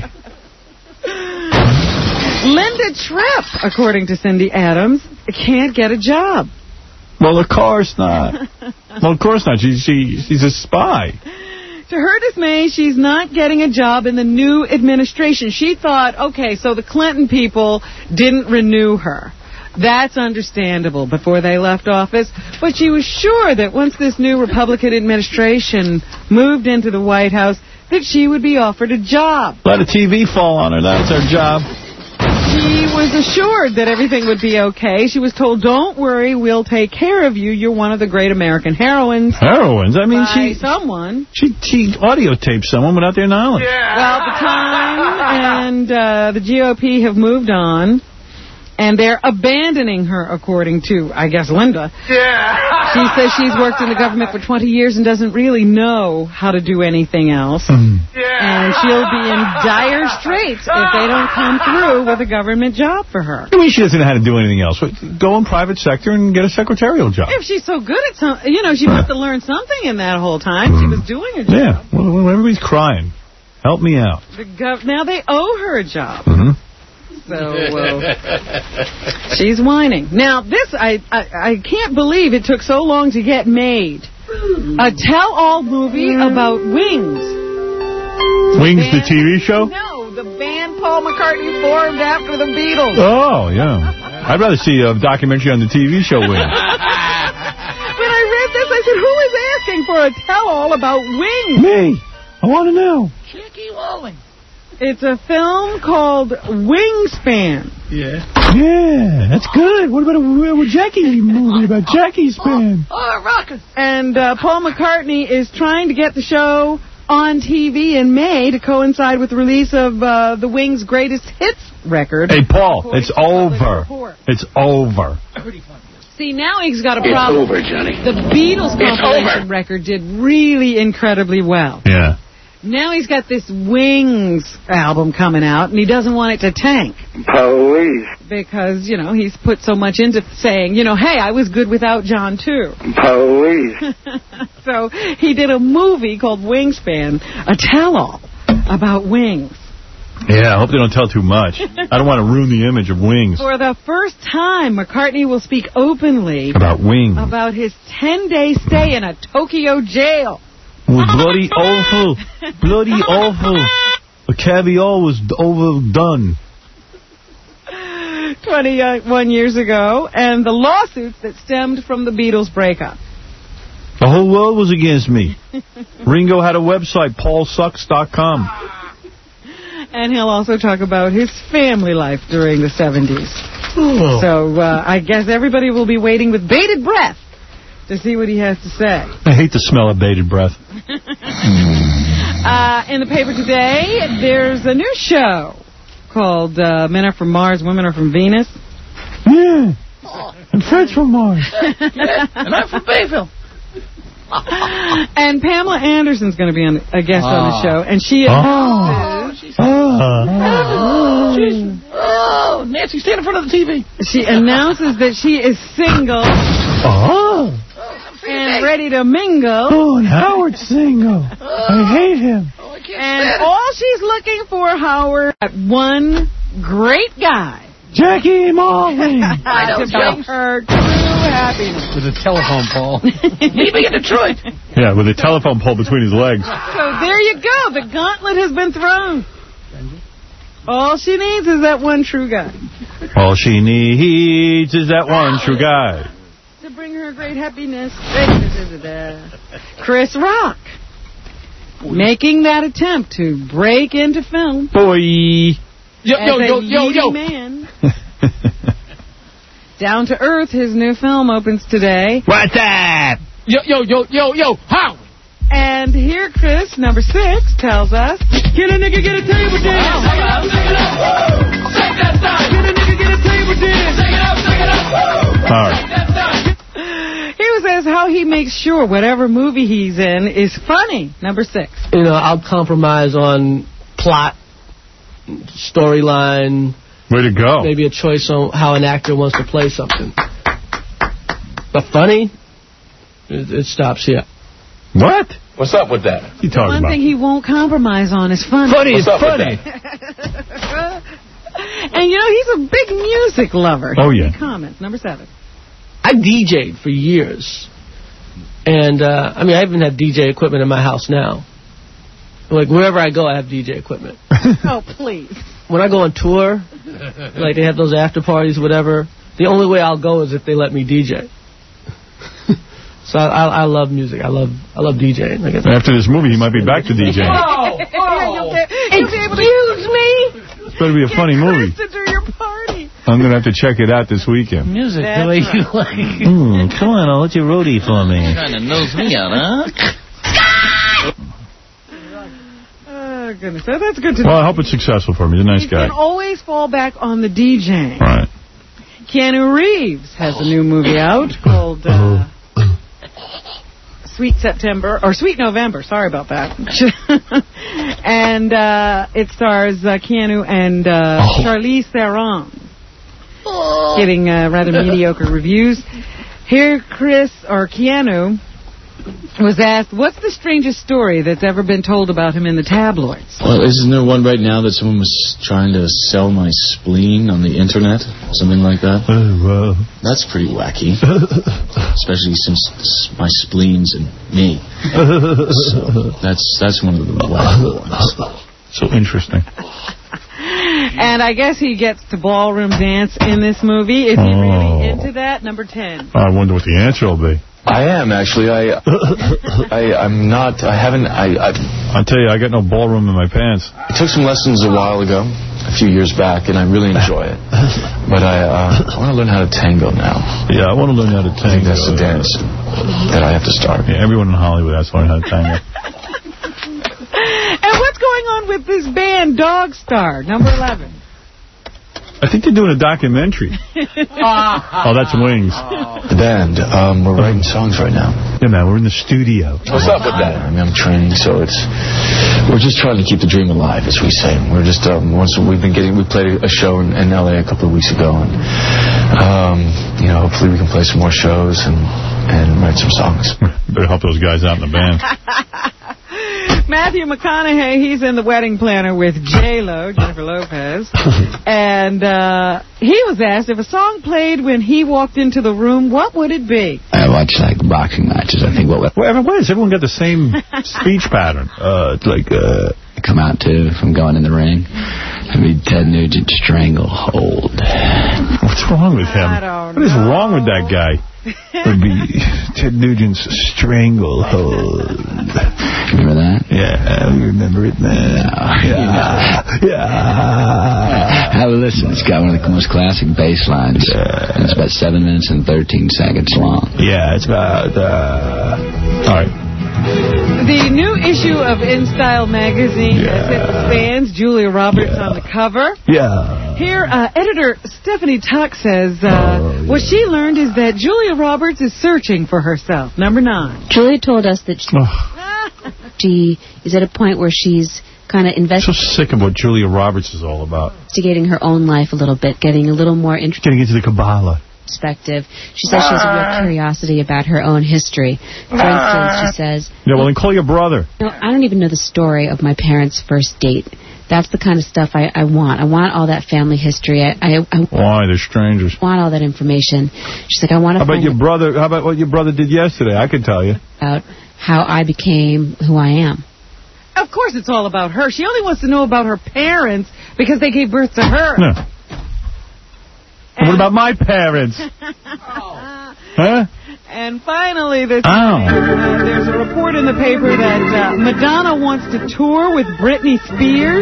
[SPEAKER 3] Linda Tripp, according to Cindy Adams, can't get a job.
[SPEAKER 2] Well, of course not. Well, of course not. She, she, she's a spy.
[SPEAKER 3] To her dismay, she's not getting a job in the new administration. She thought, okay, so the Clinton people didn't renew her. That's understandable before they left office. But she was sure that once this new Republican administration moved into the White House, that she would be offered a job.
[SPEAKER 2] Let a T V fall on her. That's her job.
[SPEAKER 3] She was assured that everything would be okay. She was told, don't worry, we'll take care of you. You're one of the great American heroines.
[SPEAKER 2] Heroines? I mean,
[SPEAKER 3] by
[SPEAKER 2] she...
[SPEAKER 3] someone.
[SPEAKER 2] She, she audio taped someone without their knowledge.
[SPEAKER 3] Yeah. Well, the Time and uh, the G O P have moved on. And they're abandoning her, according to, I guess, Linda.
[SPEAKER 21] Yeah.
[SPEAKER 3] She says she's worked in the government for twenty years and doesn't really know how to do anything else.
[SPEAKER 2] Mm.
[SPEAKER 21] Yeah.
[SPEAKER 3] And she'll be in dire straits if they don't come through with a government job for her.
[SPEAKER 2] I mean, she doesn't know how to do anything else. Go in private sector and get a secretarial job.
[SPEAKER 3] If she's so good at something, you know, she must have learned something in that whole time. Mm. She was doing a job.
[SPEAKER 2] Yeah. Well, everybody's crying. Help me out.
[SPEAKER 3] The gov- now they owe her a job.
[SPEAKER 2] Mm-hmm.
[SPEAKER 3] So, uh, she's whining. Now, this, I, I I can't believe it took so long to get made. A tell-all movie about wings.
[SPEAKER 2] Wings, the T V show?
[SPEAKER 3] No, the band Paul McCartney formed after the Beatles.
[SPEAKER 2] Oh, yeah. I'd rather see a documentary on the T V show Wings.
[SPEAKER 3] When I read this, I said, who is asking for a tell-all about Wings?
[SPEAKER 2] Me. I want to know.
[SPEAKER 15] Chicky Walling.
[SPEAKER 3] It's a film called Wingspan.
[SPEAKER 15] Yeah.
[SPEAKER 2] Yeah, that's good. What about a, a Jackie movie about Jackie Span?
[SPEAKER 15] Oh, rocket.
[SPEAKER 3] And uh, Paul McCartney is trying to get the show on T V in May to coincide with the release of uh, the Wings' greatest hits record.
[SPEAKER 2] Hey, Paul, it's over. It's over.
[SPEAKER 3] See, now he's got a
[SPEAKER 22] It's
[SPEAKER 3] problem.
[SPEAKER 22] over, Johnny.
[SPEAKER 3] The Beatles
[SPEAKER 22] It's
[SPEAKER 3] compilation
[SPEAKER 22] over.
[SPEAKER 3] record did really incredibly well.
[SPEAKER 2] Yeah.
[SPEAKER 3] Now he's got this Wings album coming out, and he doesn't want it to tank.
[SPEAKER 22] Police.
[SPEAKER 3] Because, you know, he's put so much into saying, you know, hey, I was good without John, too.
[SPEAKER 22] Police.
[SPEAKER 3] So he did a movie called Wingspan, a tell-all about Wings.
[SPEAKER 2] Yeah, I hope they don't tell too much. I don't want to ruin the image of Wings.
[SPEAKER 3] For the first time, McCartney will speak openly
[SPEAKER 2] About Wings.
[SPEAKER 3] about his ten-day stay in a Tokyo jail.
[SPEAKER 2] Was bloody awful. Bloody awful. The caviar was overdone.
[SPEAKER 3] twenty-one years ago, and the lawsuits that stemmed from the Beatles' breakup.
[SPEAKER 2] The whole world was against me. Ringo had a website, paul sucks dot com.
[SPEAKER 3] And he'll also talk about his family life during the seventies.
[SPEAKER 2] Oh.
[SPEAKER 3] So uh, I guess everybody will be waiting with bated breath to see what he has to say.
[SPEAKER 2] I hate the smell of bated breath.
[SPEAKER 3] Uh, in the paper today, there's a new show called uh, Men Are From Mars, Women Are From Venus.
[SPEAKER 2] Yeah. And Fred's from Mars.
[SPEAKER 15] Yeah, and I'm from Bayville.
[SPEAKER 3] And Pamela Anderson's going to be on, a guest on the
[SPEAKER 15] Oh.
[SPEAKER 3] show, and she
[SPEAKER 2] Oh.
[SPEAKER 3] announces,
[SPEAKER 15] Oh, she's, oh, Nancy, stand in front of the T V.
[SPEAKER 3] she announces that she is single
[SPEAKER 2] Oh.
[SPEAKER 3] and ready to mingle.
[SPEAKER 2] Oh, and Howard's single. I hate him.
[SPEAKER 3] And all she's looking for, Howard, at one great guy
[SPEAKER 2] Jackie Marley.
[SPEAKER 3] to bring her true happiness.
[SPEAKER 14] With a telephone pole.
[SPEAKER 15] Meet me in Detroit.
[SPEAKER 2] Yeah, with a telephone pole between his legs.
[SPEAKER 3] So there you go. The gauntlet has been thrown. All she needs is that one true guy
[SPEAKER 2] All she needs is that one true guy.
[SPEAKER 3] to bring her great happiness. Chris Rock making that attempt to break into film.
[SPEAKER 2] Boy.
[SPEAKER 15] Yo,
[SPEAKER 3] As
[SPEAKER 15] yo,
[SPEAKER 3] a
[SPEAKER 15] yo, yo, yo.
[SPEAKER 3] man. Down to Earth, his new film opens today.
[SPEAKER 2] What's that?
[SPEAKER 15] Yo, yo, yo, yo, yo, how?
[SPEAKER 3] And here, Chris, number six, tells us, get a nigga, get a table dance.
[SPEAKER 15] Take it up, take it up, woo! Take that time.
[SPEAKER 3] Get a nigga, get a table dance.
[SPEAKER 15] Take it up, take it up, woo!
[SPEAKER 2] All right.
[SPEAKER 15] Take that time.
[SPEAKER 3] He says how he makes sure whatever movie he's in is funny. Number six.
[SPEAKER 14] You know, I'll compromise on plot, storyline.
[SPEAKER 2] Way to go.
[SPEAKER 14] Maybe a choice on how an actor wants to play something. But funny, it, it stops here.
[SPEAKER 2] What?
[SPEAKER 12] What's up with that?
[SPEAKER 2] You talking
[SPEAKER 3] One
[SPEAKER 2] about?
[SPEAKER 3] thing he won't compromise on is funny.
[SPEAKER 14] Funny
[SPEAKER 12] What's
[SPEAKER 14] is
[SPEAKER 12] up with
[SPEAKER 14] funny.
[SPEAKER 3] And, you know, he's a big music lover.
[SPEAKER 2] Oh,
[SPEAKER 3] Here
[SPEAKER 2] yeah.
[SPEAKER 3] he comments. Number seven.
[SPEAKER 14] I D J'd for years. And, uh, I mean, I even have D J equipment in my house now. Like, wherever I go, I have D J equipment.
[SPEAKER 3] Oh, please.
[SPEAKER 14] When I go on tour, like they have those after parties, whatever, the only way I'll go is if they let me D J. So I, I, I love music. I love I love DJing. Like
[SPEAKER 2] After this movie, he might be back to DJing.
[SPEAKER 3] Oh, oh. Excuse me?
[SPEAKER 2] It's better be a funny movie.
[SPEAKER 3] To do your party.
[SPEAKER 2] I'm going to have to check it out this weekend.
[SPEAKER 15] Music,
[SPEAKER 3] That's
[SPEAKER 15] the way you
[SPEAKER 3] right.
[SPEAKER 15] like.
[SPEAKER 2] Mm, come on, I'll let you roadie for me.
[SPEAKER 15] Trying to nose me out, huh?
[SPEAKER 3] Oh, goodness. So that's good to know.
[SPEAKER 2] Well, I hope it's successful for him. He's a nice
[SPEAKER 3] You
[SPEAKER 2] guy.
[SPEAKER 3] can always fall back on the DJing.
[SPEAKER 2] Right.
[SPEAKER 3] Keanu Reeves has a new movie out called uh, Sweet September, or Sweet November, sorry about that. And uh, it stars uh, Keanu and uh, Charlize Theron, getting uh, rather mediocre reviews. Here, Chris, or Keanu, was asked, what's the strangest story that's ever been told about him in the tabloids?
[SPEAKER 9] Well, isn't there one right now that someone was trying to sell my spleen on the internet? Something like that?
[SPEAKER 2] Oh, wow.
[SPEAKER 9] That's pretty wacky. Especially since my spleen's in me. So that's, that's one of the wacky ones.
[SPEAKER 2] So interesting.
[SPEAKER 3] And I guess he gets to ballroom dance in this movie. Is he
[SPEAKER 2] Oh.
[SPEAKER 3] really into that? Number ten.
[SPEAKER 2] I wonder what the answer will be.
[SPEAKER 11] I am, actually. I, I, I'm not, I haven't, I, I...
[SPEAKER 2] I'll tell you, I got no ballroom in my pants.
[SPEAKER 11] I took some lessons a while ago, a few years back, and I really enjoy it. But I, uh, I want to learn how to tango now.
[SPEAKER 2] Yeah, I want to learn how to tango.
[SPEAKER 11] I think that's the dance that I have to start.
[SPEAKER 2] Yeah, everyone in Hollywood has to learn how to tango.
[SPEAKER 3] And what's going on with this band, Dog Star, number eleven?
[SPEAKER 2] I think they're doing a documentary. Oh, that's Wings.
[SPEAKER 11] The band, um, we're writing songs right now.
[SPEAKER 2] Yeah, man, we're in the studio.
[SPEAKER 11] What's up with that? I mean, I'm training, so it's, we're just trying to keep the dream alive, as we say. We're just, um, once we've been getting, we played a show in, in L A a couple of weeks ago, and, um, you know, hopefully we can play some more shows and, and write some songs.
[SPEAKER 2] Better help those guys out in the band.
[SPEAKER 3] Matthew McConaughey, he's in The Wedding Planner with J Lo, Jennifer Lopez. And uh, he was asked if a song played when he walked into the room, what would it be?
[SPEAKER 13] I watch, like, boxing matches. I think what would...
[SPEAKER 2] Well, why does everyone got the same speech pattern? Uh, it's like, uh...
[SPEAKER 13] come out, too, from going in the ring. I mean, Ted Nugent Stranglehold.
[SPEAKER 2] What's wrong with him?
[SPEAKER 3] I don't
[SPEAKER 2] What is
[SPEAKER 3] know.
[SPEAKER 2] wrong with that guy? Would be Ted Nugent's Stranglehold.
[SPEAKER 13] Remember that?
[SPEAKER 2] Yeah, I remember it, man.
[SPEAKER 13] No,
[SPEAKER 2] yeah. Yeah.
[SPEAKER 13] Have a listen. It's got one of the most classic bass lines. Yeah. And it's about seven minutes and thirteen seconds long.
[SPEAKER 2] Yeah, it's about... Uh... All right.
[SPEAKER 3] The new issue of In Style magazine
[SPEAKER 2] Yeah.
[SPEAKER 3] has hit the fans. Julia Roberts
[SPEAKER 2] Yeah.
[SPEAKER 3] on the cover.
[SPEAKER 2] Yeah.
[SPEAKER 3] Here, uh, editor Stephanie Tuck says uh,
[SPEAKER 2] Oh, yeah.
[SPEAKER 3] what she learned is that Julia Roberts is searching for herself. Number nine.
[SPEAKER 24] Julia told us that she, she is at a point where she's kind of
[SPEAKER 2] So
[SPEAKER 24] investigating
[SPEAKER 2] sick of what Julia Roberts is all about.
[SPEAKER 24] her own life a little bit, getting a little more
[SPEAKER 2] Getting into the Kabbalah.
[SPEAKER 24] introspective. She says she has a real curiosity about her own history. For instance, she says,
[SPEAKER 2] Yeah, well, then call your brother.
[SPEAKER 24] no, I don't even know the story of my parents' first date. That's the kind of stuff I, I want. I want all that family history. I, I, I
[SPEAKER 2] Why? They're strangers.
[SPEAKER 24] want all that information. She's like, I want to
[SPEAKER 2] How about
[SPEAKER 24] find
[SPEAKER 2] your brother? How about what your brother did yesterday? I could tell you.
[SPEAKER 24] out how I became who I am.
[SPEAKER 3] Of course it's all about her. She only wants to know about her parents because they gave birth to her.
[SPEAKER 2] No. And what about my parents? Huh?
[SPEAKER 3] And finally, this
[SPEAKER 2] Oh.
[SPEAKER 3] morning, uh, there's a report in the paper that uh, Madonna wants to tour with Britney Spears.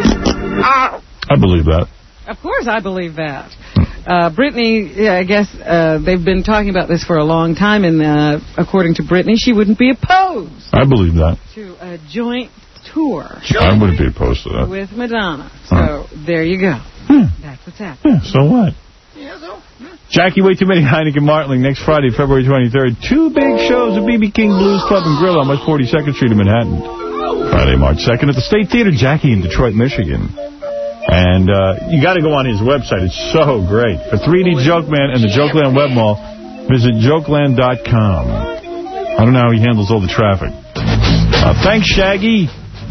[SPEAKER 2] I believe that.
[SPEAKER 3] Of course, I believe that. Uh, Britney, yeah, I guess uh, they've been talking about this for a long time, and uh, according to Britney, she wouldn't be opposed
[SPEAKER 2] I believe that.
[SPEAKER 3] to a joint tour
[SPEAKER 2] I wouldn't be opposed to that.
[SPEAKER 3] with Madonna. So
[SPEAKER 2] Huh.
[SPEAKER 3] there you go.
[SPEAKER 2] Hmm.
[SPEAKER 3] That's what's happening.
[SPEAKER 2] Yeah, so what? Jackie, way too many Heineken Martling next Friday, February twenty-third. Two big shows at B B King Blues Club and Grill on West forty-second Street in Manhattan. Friday, March second at the State Theater, Jackie in Detroit, Michigan. And uh, you got to go on his website. It's so great. For three D Joke Man and the Jokeland Web Mall, visit jokeland dot com. I don't know how he handles all the traffic. Uh, thanks, Shaggy.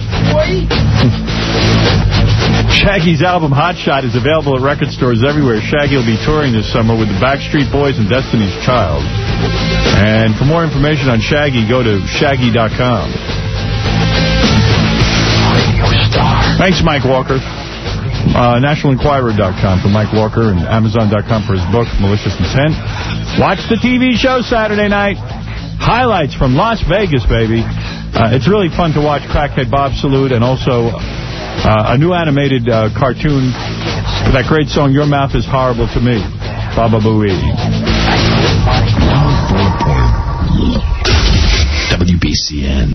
[SPEAKER 2] Shaggy's album Hot Shot is available at record stores everywhere. Shaggy will be touring this summer with the Backstreet Boys and Destiny's Child. And for more information on Shaggy, go to shaggy dot com. Thanks, Mike Walker. Uh, national enquirer dot com for Mike Walker and amazon dot com for his book, Malicious Intent. Watch the T V show Saturday night. Highlights from Las Vegas, baby. Uh, it's really fun to watch Crackhead Bob Salute and also uh, a new animated uh, cartoon for that great song, Your Mouth is Horrible to Me, Baba Booey.
[SPEAKER 22] W B C N.